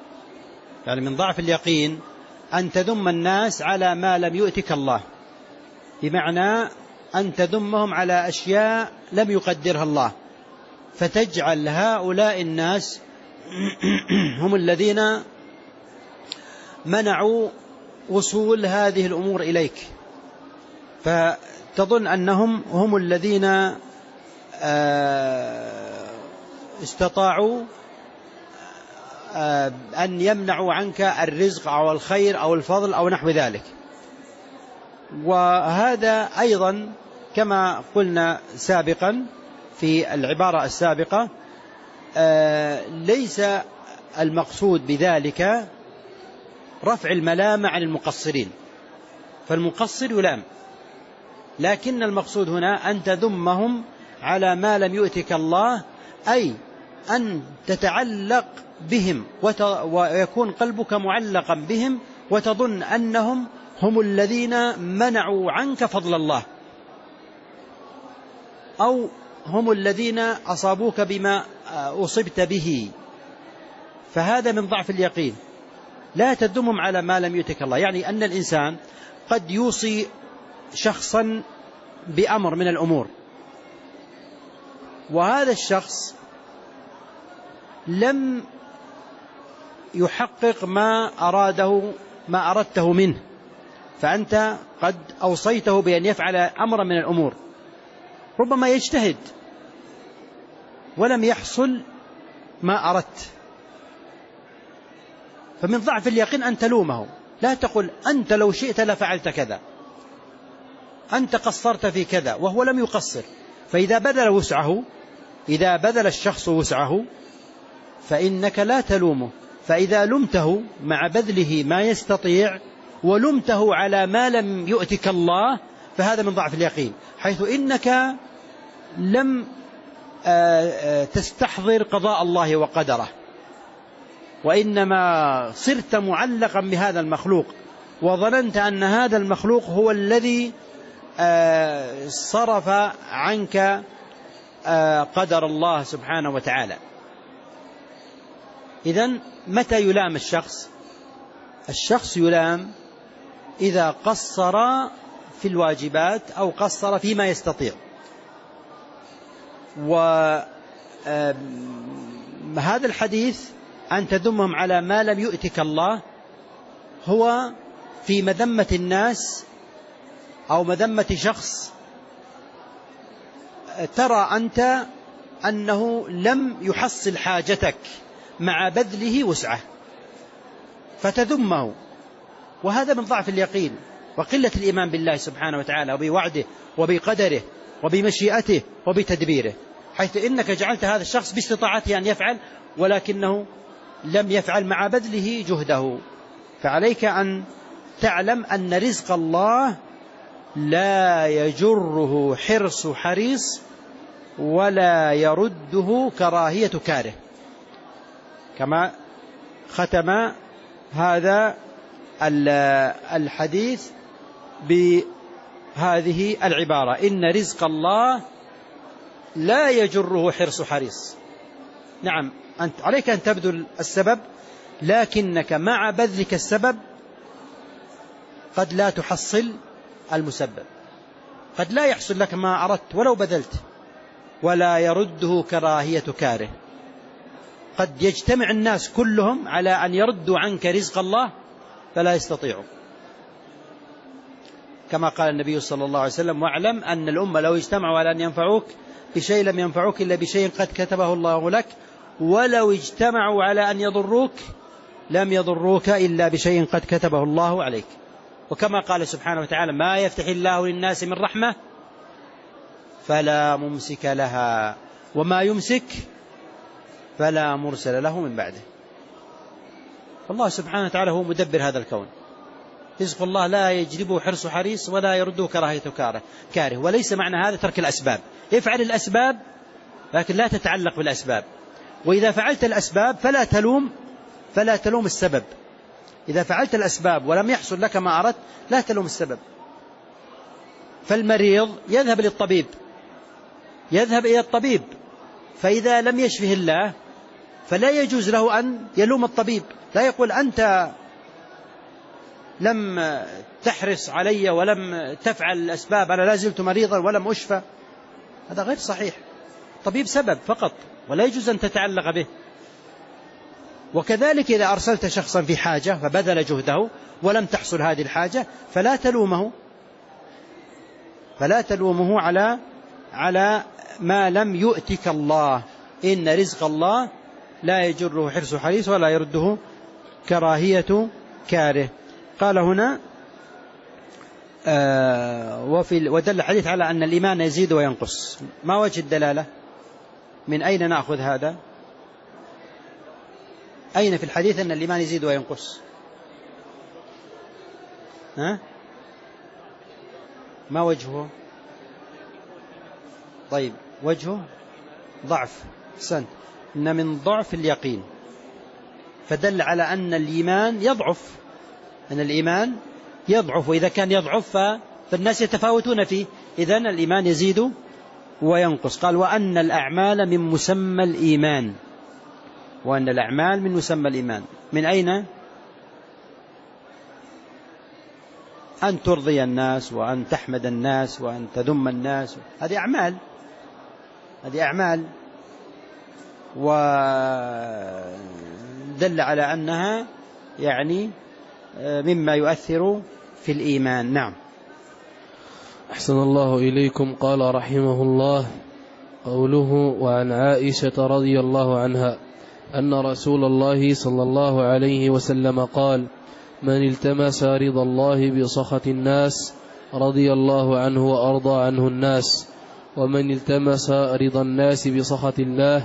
يعني من ضعف اليقين أن تذم الناس على ما لم يؤتك الله، بمعنى أن تذمهم على أشياء لم يقدرها الله، فتجعل هؤلاء الناس هم الذين منعوا وصول هذه الأمور إليك، فتظن أنهم هم الذين استطاعوا أن يمنعوا عنك الرزق أو الخير أو الفضل أو نحو ذلك. وهذا أيضا كما قلنا سابقا في العبارة السابقة ليس المقصود بذلك رفع الملامة عن المقصرين، فالمقصر يلام، لكن المقصود هنا أن تذمهم على ما لم يؤتك الله، أي أن تتعلق بهم ويكون قلبك معلقا بهم وتظن أنهم هم الذين منعوا عنك فضل الله، أو هم الذين أصابوك بما أصبت به، فهذا من ضعف اليقين. لا تدمهم على ما لم يؤتك الله، يعني أن الإنسان قد يوصي شخصا بأمر من الأمور، وهذا الشخص لم يحقق ما أراده ما أردته منه، فأنت قد أوصيته بأن يفعل أمرا من الأمور، ربما يجتهد ولم يحصل ما أردت، فمن ضعف اليقين أن تلومه. لا تقل أنت لو شئت لفعلت كذا، أنت قصرت في كذا، وهو لم يقصر. فإذا بذل وسعه، إذا بذل الشخص وسعه فإنك لا تلومه. فإذا لمته مع بذله ما يستطيع ولمته على ما لم يؤتك الله فهذا من ضعف اليقين، حيث إنك لم تستحضر قضاء الله وقدره، وإنما صرت معلقا بهذا المخلوق، وظننت أن هذا المخلوق هو الذي صرف عنك قدر الله سبحانه وتعالى. إذن متى يلام الشخص؟ الشخص يلام إذا قصر في الواجبات أو قصر فيما يستطيع. وهذا الحديث أن تذمهم على ما لم يؤتك الله هو في مذمة الناس أو مذمة شخص ترى أنت أنه لم يحصل حاجتك مع بذله وسعه فتذمه، وهذا من ضعف اليقين وقلة الإيمان بالله سبحانه وتعالى وبوعده وبقدره وبمشيئته وبتدبيره، حيث إنك جعلت هذا الشخص باستطاعته أن يفعل ولكنه لم يفعل مع بذله جهده. فعليك أن تعلم أن رزق الله لا يجره حرص حريص ولا يرده كراهية كاره، كما ختم هذا الحديث بهذه العبارة: إن رزق الله لا يجره حرص حريص. نعم، أنت عليك أن تبذل السبب، لكنك مع بذلك السبب قد لا تحصل المسبب، قد لا يحصل لك ما أردت ولو بذلت، ولا يرده كراهية كاره. قد يجتمع الناس كلهم على أن يردوا عنك رزق الله فلا يستطيعوا، كما قال النبي صلى الله عليه وسلم: واعلم أن الأمة لو اجتمعوا على أن ينفعوك بشيء لم ينفعوك إلا بشيء قد كتبه الله لك، ولو اجتمعوا على أن يضروك لم يضروك إلا بشيء قد كتبه الله عليك. وكما قال سبحانه وتعالى: ما يفتح الله للناس من رحمة فلا ممسك لها وما يمسك فلا مرسل له من بعده. الله سبحانه وتعالى هو مدبر هذا الكون. رزق الله لا يجلبه حرص حريص ولا يرده كراهية كاره. وليس معنى هذا ترك الأسباب، افعل الأسباب لكن لا تتعلق بالأسباب. وإذا فعلت الأسباب فلا تلوم فلا تلوم السبب. إذا فعلت الأسباب ولم يحصل لك ما أردت لا تلوم السبب. فالمريض يذهب للطبيب يذهب إلى الطبيب، فإذا لم يشفه الله فلا يجوز له أن يلوم الطبيب. لا يقول: أنت لم تحرص علي ولم تفعل الأسباب، أنا لا زلت مريضا ولم أشفى. هذا غير صحيح. الطبيب سبب فقط ولا يجوز أن تتعلق به. وكذلك إذا أرسلت شخصا في حاجة فبذل جهده ولم تحصل هذه الحاجة فلا تلومه فلا تلومه على على ما لم يؤتك الله. إن رزق الله لا يجره حرص حريص ولا يرده كراهية كاره. قال هنا آه وفي ودل الحديث على أن الإيمان يزيد وينقص. ما وجه الدلالة؟ من أين نأخذ هذا؟ أين في الحديث أن الإيمان يزيد وينقص؟ ها؟ ما وجهه؟ طيب، وجهه ضعف. سن إن من ضعف اليقين، فدل على أن الإيمان يضعف أن الإيمان يضعف وإذا كان يضعف فالناس يتفاوتون فيه. إذن الإيمان يزيد وينقص. قال وأن الأعمال من مسمى الإيمان، وأن الأعمال من مسمى الإيمان. من أين؟ أن ترضي الناس، وأن تحمد الناس، وأن تذم الناس، هذه أعمال، هذه أعمال، ودل على أنها يعني مما يؤثر في الإيمان. نعم. أحسن الله إليكم. قال رحمه الله: قوله: وعن عائشة رضي الله عنها أن رسول الله صلى الله عليه وسلم قال: من التمس رضا الله بسخط الناس رضي الله عنه وأرضى عنه الناس، ومن التمس رضا الناس بسخط الله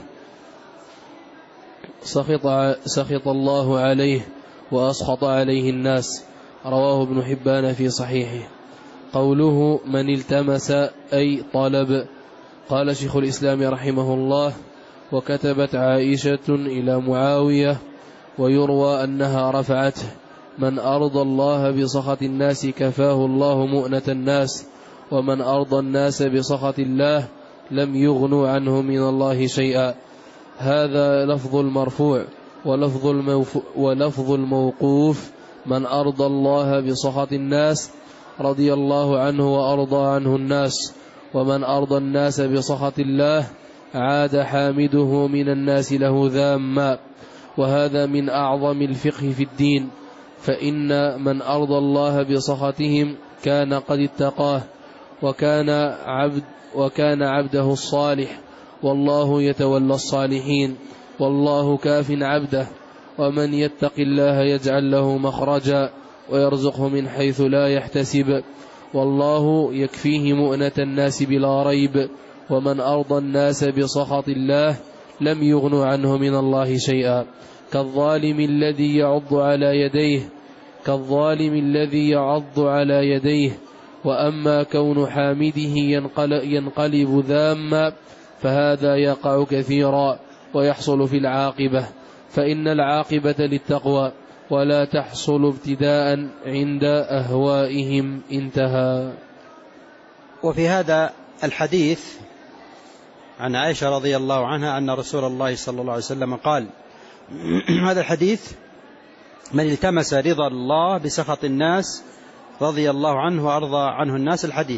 سخط, سخط الله عليه وأسخط عليه الناس. رواه ابن حبان في صحيحه. قوله من التمس أي طلب. قال شيخ الإسلام رحمه الله: وكتبت عائشة إلى معاوية، ويروى أنها رفعته: من أرضى الله بسخط الناس كفاه الله مؤنة الناس، ومن أرضى الناس بسخط الله لم يغنوا عنه من الله شيئا. هذا لفظ المرفوع. ولفظ, ولفظ الموقوف: من أرضى الله بسخط الناس رضي الله عنه وأرضى عنه الناس، ومن أرضى الناس بسخط الله عاد حامده من الناس له ذاما. وهذا من أعظم الفقه في الدين، فإن من أرضى الله بسخطهم كان قد اتقاه، وكان عبد وكان عبده الصالح، والله يتولى الصالحين، والله كاف عبده. ومن يتق الله يجعل له مخرجا ويرزقه من حيث لا يحتسب، والله يكفيه مؤنة الناس بلا ريب. ومن أرضى الناس بسخط الله لم يغنوا عنه من الله شيئا، كالظالم الذي يعض على يديه كالظالم الذي يعض على يديه. وأما كون حامده ينقلب ذاما فهذا يقع كثيرا ويحصل في العاقبة، فإن العاقبة للتقوى ولا تحصل ابتداء عند أهوائهم. انتهى. وفي هذا الحديث عن عائشة رضي الله عنها أن رسول الله صلى الله عليه وسلم قال: هذا الحديث: من التمس رضا الله بسخط الناس رضي الله عنه وأرضى عنه الناس. الحديث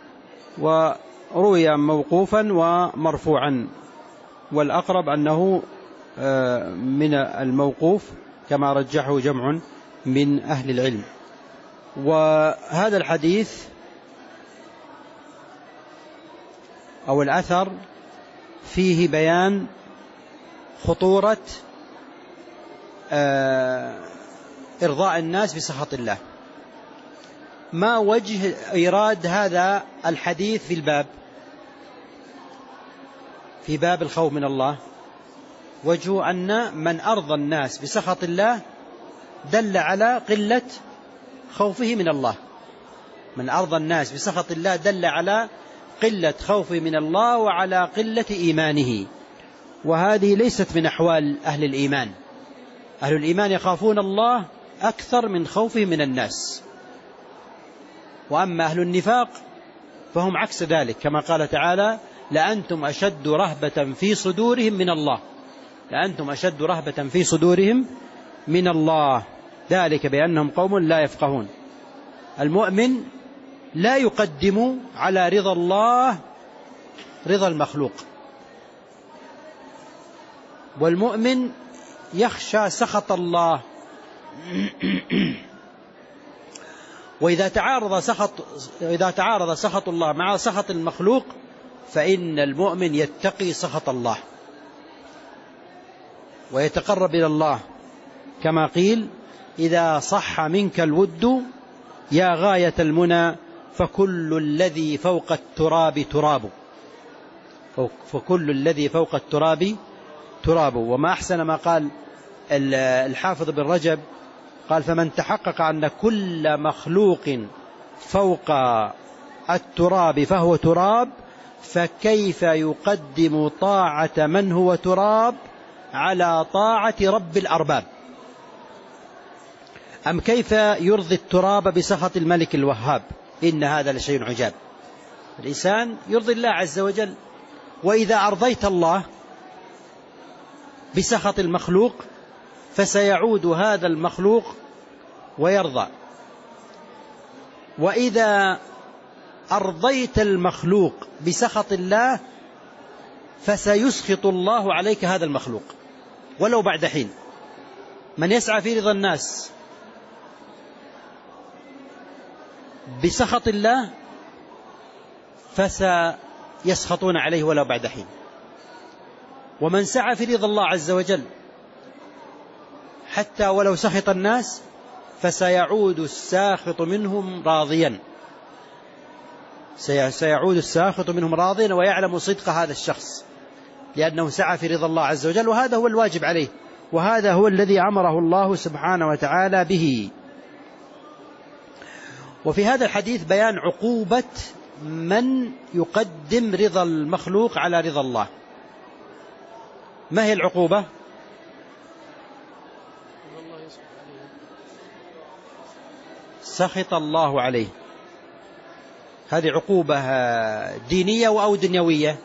وروي موقوفا ومرفوعا، والأقرب أنه من الموقوف كما رجحه جمع من أهل العلم. وهذا الحديث أو الأثر فيه بيان خطورة إرضاء الناس بسخط الله. ما وجه إيراد هذا الحديث في الباب في باب الخوف من الله؟ وجه أن من أرضى الناس بسخط الله دل على قلة خوفه من الله. من أرضى الناس بسخط الله دل على قلة خوفه من الله وعلى قلة إيمانه، وهذه ليست من أحوال أهل الإيمان. أهل الإيمان يخافون الله أكثر من خوفهم من الناس. وأما أهل النفاق فهم عكس ذلك، كما قال تعالى: لأنتم أشد رهبة في صدورهم من الله لأنتم أشد رهبة في صدورهم من الله ذلك بأنهم قوم لا يفقهون. المؤمن لا يقدم على رضا الله رضا المخلوق، والمؤمن يخشى سخط الله. وإذا تعارض سخط إذا تعارض سخط الله مع سخط المخلوق فإن المؤمن يتقي سخط الله ويتقرب إلى الله، كما قيل: إذا صح منك الود يا غاية المنى فكل الذي فوق التراب تراب فكل الذي فوق التراب تراب. وما أحسن ما قال الحافظ بن رجب، قال: فمن تحقق أن كل مخلوق فوق التراب فهو تراب فكيف يقدم طاعة من هو تراب على طاعة رب الأرباب؟ أم كيف يرضي التراب بسخط الملك الوهاب؟ إن هذا لشيء عجاب. الإنسان يرضي الله عز وجل. وإذا أرضيت الله بسخط المخلوق فسيعود هذا المخلوق ويرضى، وإذا أرضيت المخلوق بسخط الله فسيسخط الله عليك هذا المخلوق ولو بعد حين. من يسعى في رضا الناس بسخط الله فسيسخطون عليه ولو بعد حين، ومن سعى في رضا الله عز وجل حتى ولو سخط الناس فسيعود الساخط منهم راضيا، سيعود الساخط منهم راضيا ويعلم صدق هذا الشخص لأنه سعى في رضا الله عز وجل، وهذا هو الواجب عليه، وهذا هو الذي أمره الله سبحانه وتعالى به. وفي هذا الحديث بيان عقوبة من يقدم رضا المخلوق على رضا الله. ما هي العقوبة؟ سخط الله عليه. هذه عقوبة دينية أو دنيوية؟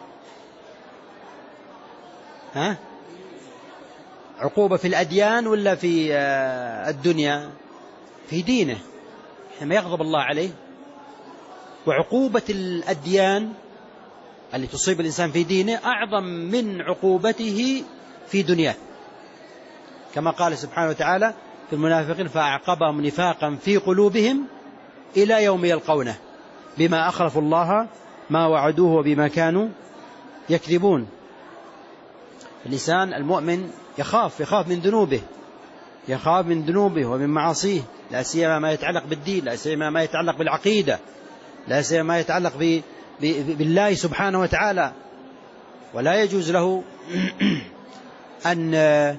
ها؟ عقوبة في الأديان ولا في الدنيا؟ في دينه حينما يغضب الله عليه. وعقوبة الأديان اللي تصيب الإنسان في دينه أعظم من عقوبته في دنياه، كما قال سبحانه وتعالى في المنافقين فأعقبهم نفاقا في قلوبهم إلى يوم يلقونه بما أخلفوا الله ما وعدوه وبما كانوا يكذبون. الإنسان المؤمن يخاف يخاف من ذنوبه، يخاف من ذنوبه ومن معاصيه، لا سيما ما يتعلق بالدين، لا سيما ما يتعلق بالعقيدة، لا سيما ما يتعلق ب... ب... بالله سبحانه وتعالى. ولا يجوز له أن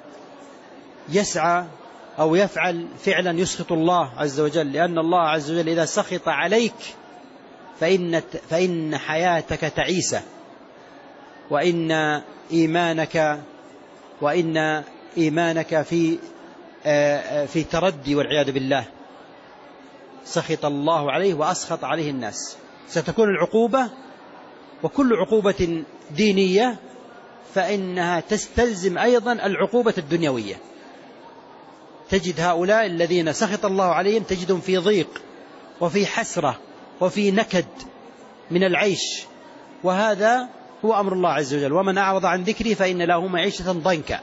يسعى أو يفعل فعلا يسخط الله عز وجل، لأن الله عز وجل إذا سخط عليك فإن, فإن حياتك تعيسة، وإن إيمانك وإن إيمانك في في تردي والعياذ بالله. سخط الله عليه وأسخط عليه الناس. ستكون العقوبة، وكل عقوبة دينية فإنها تستلزم أيضا العقوبة الدنيوية. تجد هؤلاء الذين سخط الله عليهم تجدهم في ضيق وفي حسرة وفي نكد من العيش، وهذا هو أمر الله عز وجل. ومن أعرض عن ذكري فإن له معيشة ضنكا.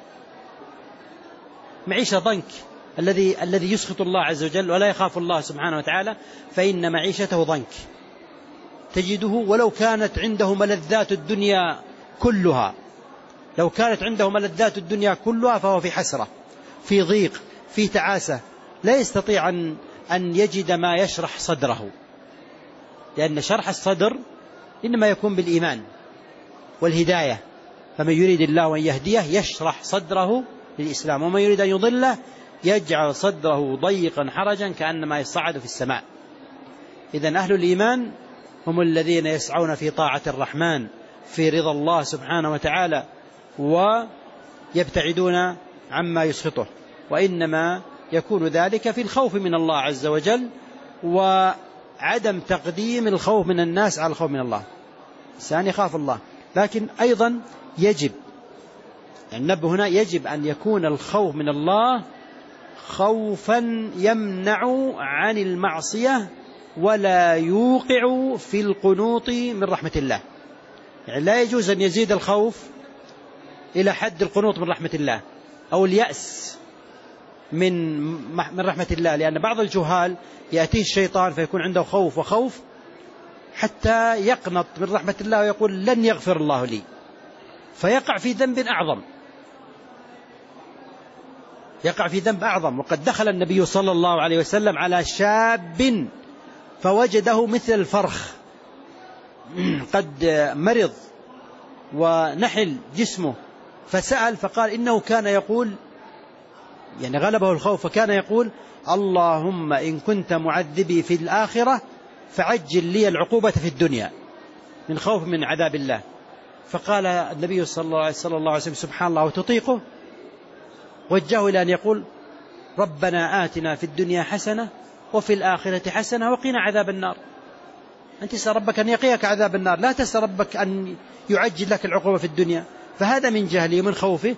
معيشة ضنك الذي الذي يسخط الله عز وجل ولا يخاف الله سبحانه وتعالى فإن معيشته ضنك. تجده ولو كانت عنده ملذات الدنيا كلها، لو كانت عنده ملذات الدنيا كلها فهو في حسرة، في ضيق، في تعاسة، لا يستطيع أن أن يجد ما يشرح صدره، لأن شرح الصدر إنما يكون بالإيمان والهداية. فمن يريد الله أن يهديه يشرح صدره للإسلام، ومن يريد أن يضله يجعل صدره ضيقا حرجا كأنما يصعد في السماء. إذن أهل الإيمان هم الذين يسعون في طاعة الرحمن في رضا الله سبحانه وتعالى، ويبتعدون عما يسخطه، وإنما يكون ذلك في الخوف من الله عز وجل، وعدم تقديم الخوف من الناس على الخوف من الله. الإنسان يخاف الله، لكن أيضا يجب يعني نبه هنا يجب أن يكون الخوف من الله خوفا يمنع عن المعصية ولا يوقع في القنوط من رحمة الله. يعني لا يجوز أن يزيد الخوف إلى حد القنوط من رحمة الله أو اليأس من من رحمة الله، لأن بعض الجهال يأتيه الشيطان فيكون عنده خوف وخوف حتى يقنط من رحمة الله ويقول لن يغفر الله لي، فيقع في ذنب أعظم، يقع في ذنب أعظم. وقد دخل النبي صلى الله عليه وسلم على شاب فوجده مثل الفرخ قد مرض ونحل جسمه، فسأل فقال إنه كان يقول، يعني غلبه الخوف، فكان يقول اللهم إن كنت معذبي في الآخرة فعجل لي العقوبة في الدنيا، من خوف من عذاب الله. فقال النبي صلى الله عليه وسلم سبحان الله وتطيقه، وجهه إلى أن يقول ربنا آتنا في الدنيا حسنة وفي الآخرة حسنة وقنا عذاب النار. أنت تسأل ربك أن يقيك عذاب النار، لا تسأل ربك أن يعجل لك العقوبة في الدنيا. فهذا من جهله ومن خوفه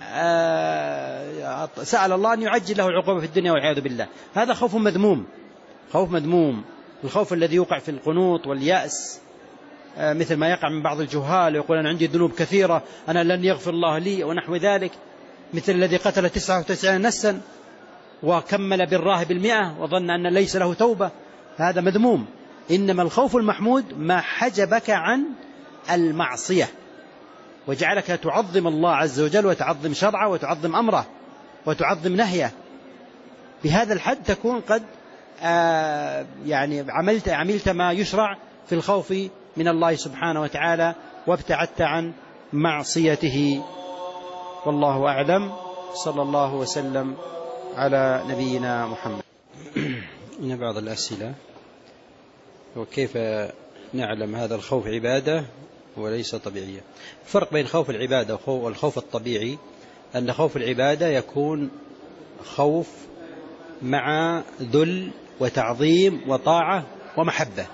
سأل الله أن يعجل له العقوبة في الدنيا والعياذ بالله. هذا خوف مذموم، خوف مذموم. الخوف الذي يوقع في القنوط واليأس، مثل ما يقع من بعض الجهال يقول أنا عندي ذنوب كثيرة أنا لن يغفر الله لي ونحو ذلك، مثل الذي قتل تسعة وتسعين نفسا وكمل بالراه بالمئة وظن أن ليس له توبة، هذا مذموم. إنما الخوف المحمود ما حجبك عن المعصية وجعلك تعظم الله عز وجل وتعظم شرعه وتعظم أمره وتعظم نهيه. بهذا الحد تكون قد آه يعني عملت, عملت ما يشرع في الخوف من الله سبحانه وتعالى وابتعدت عن معصيته. والله أعلم. صلى الله وسلم على نبينا محمد. من بعض الأسئلة: وكيف نعلم هذا الخوف عبادة وليس طبيعية؟ الفرق بين خوف العبادة والخوف الطبيعي أن خوف العبادة يكون خوف مع ذل وتعظيم وطاعة ومحبة،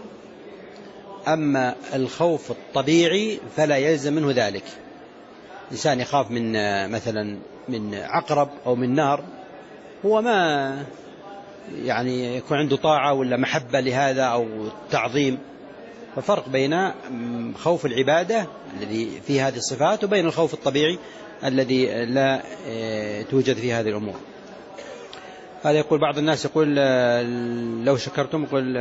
أما الخوف الطبيعي فلا يلزم منه ذلك. إنسان يخاف من مثلا من عقرب أو من نار، هو ما يعني يكون عنده طاعة ولا محبة لهذا أو تعظيم. ففرق بين خوف العبادة الذي فيه هذه الصفات وبين الخوف الطبيعي الذي لا توجد فيه هذه الأمور. هذا يقول بعض الناس يقول لو شكرتم يقول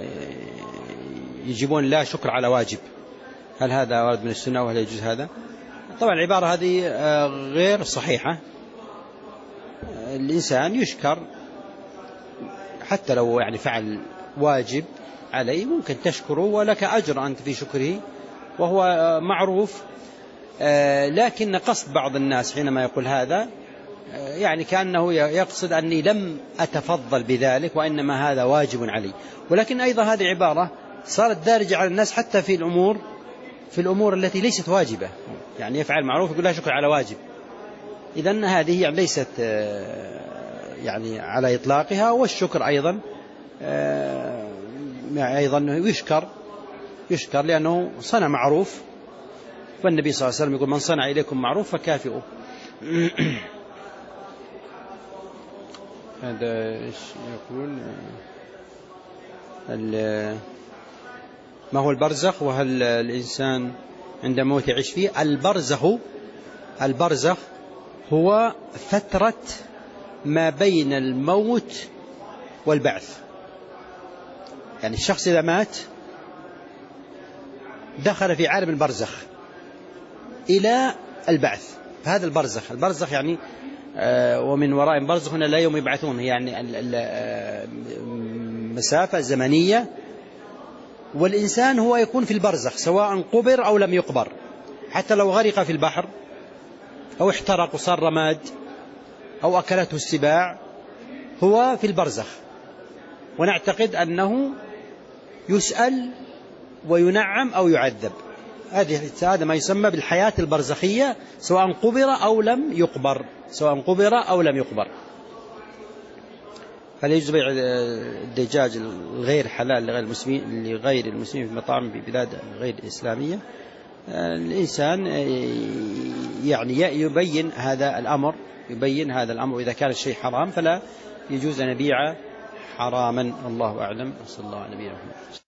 يجيبون لا شكر على واجب، هل هذا ورد من السنة وهل يجوز هذا؟ طبعا العبارة هذه غير صحيحة. الإنسان يشكر حتى لو يعني فعل واجب عليه، ممكن تشكره ولك أجر أنت في شكره وهو معروف. لكن قصد بعض الناس حينما يقول هذا يعني كأنه يقصد أني لم أتفضل بذلك وإنما هذا واجب علي. ولكن أيضا هذه عبارة صارت دارجة على الناس حتى في الأمور في الأمور التي ليست واجبة، يعني يفعل معروف يقول لا شكر على واجب. إذن هذه يعني ليست يعني على إطلاقها. والشكر أيضا أيضا يشكر يشكر لأنه صنع معروف، فالنبي صلى الله عليه وسلم يقول من صنع إليكم معروف فكافئوه. هذا إيش يقول؟ ما هو البرزخ وهل الإنسان عند موت يعيش فيه؟ البرزخ البرزخ هو فترة ما بين الموت والبعث. يعني الشخص إذا مات دخل في عالم البرزخ إلى البعث، فهذا البرزخ. البرزخ يعني آه ومن وراء برزخ هنا لا يوم يبعثون، يعني مسافة زمنية. والإنسان هو يكون في البرزخ سواء قبر أو لم يقبر، حتى لو غرق في البحر أو احترق وصار رماد أو أكلته السباع، هو في البرزخ. ونعتقد أنه يسأل وينعم أو يعذب. هذا ما يسمى بالحياة البرزخية سواء قبر أو لم يقبر سواء قبر أو لم يقبر. هل يجوز بيع الدجاج الغير حلال لغير المسلمين لغير المسلمين في مطاعم في بلاد غير إسلامية؟ الإنسان يعني يبين هذا الأمر يبين هذا الأمر وإذا كان الشيء حرام فلا يجوز أن يبيع حراما. الله أعلم. صلى الله عليه وسلم.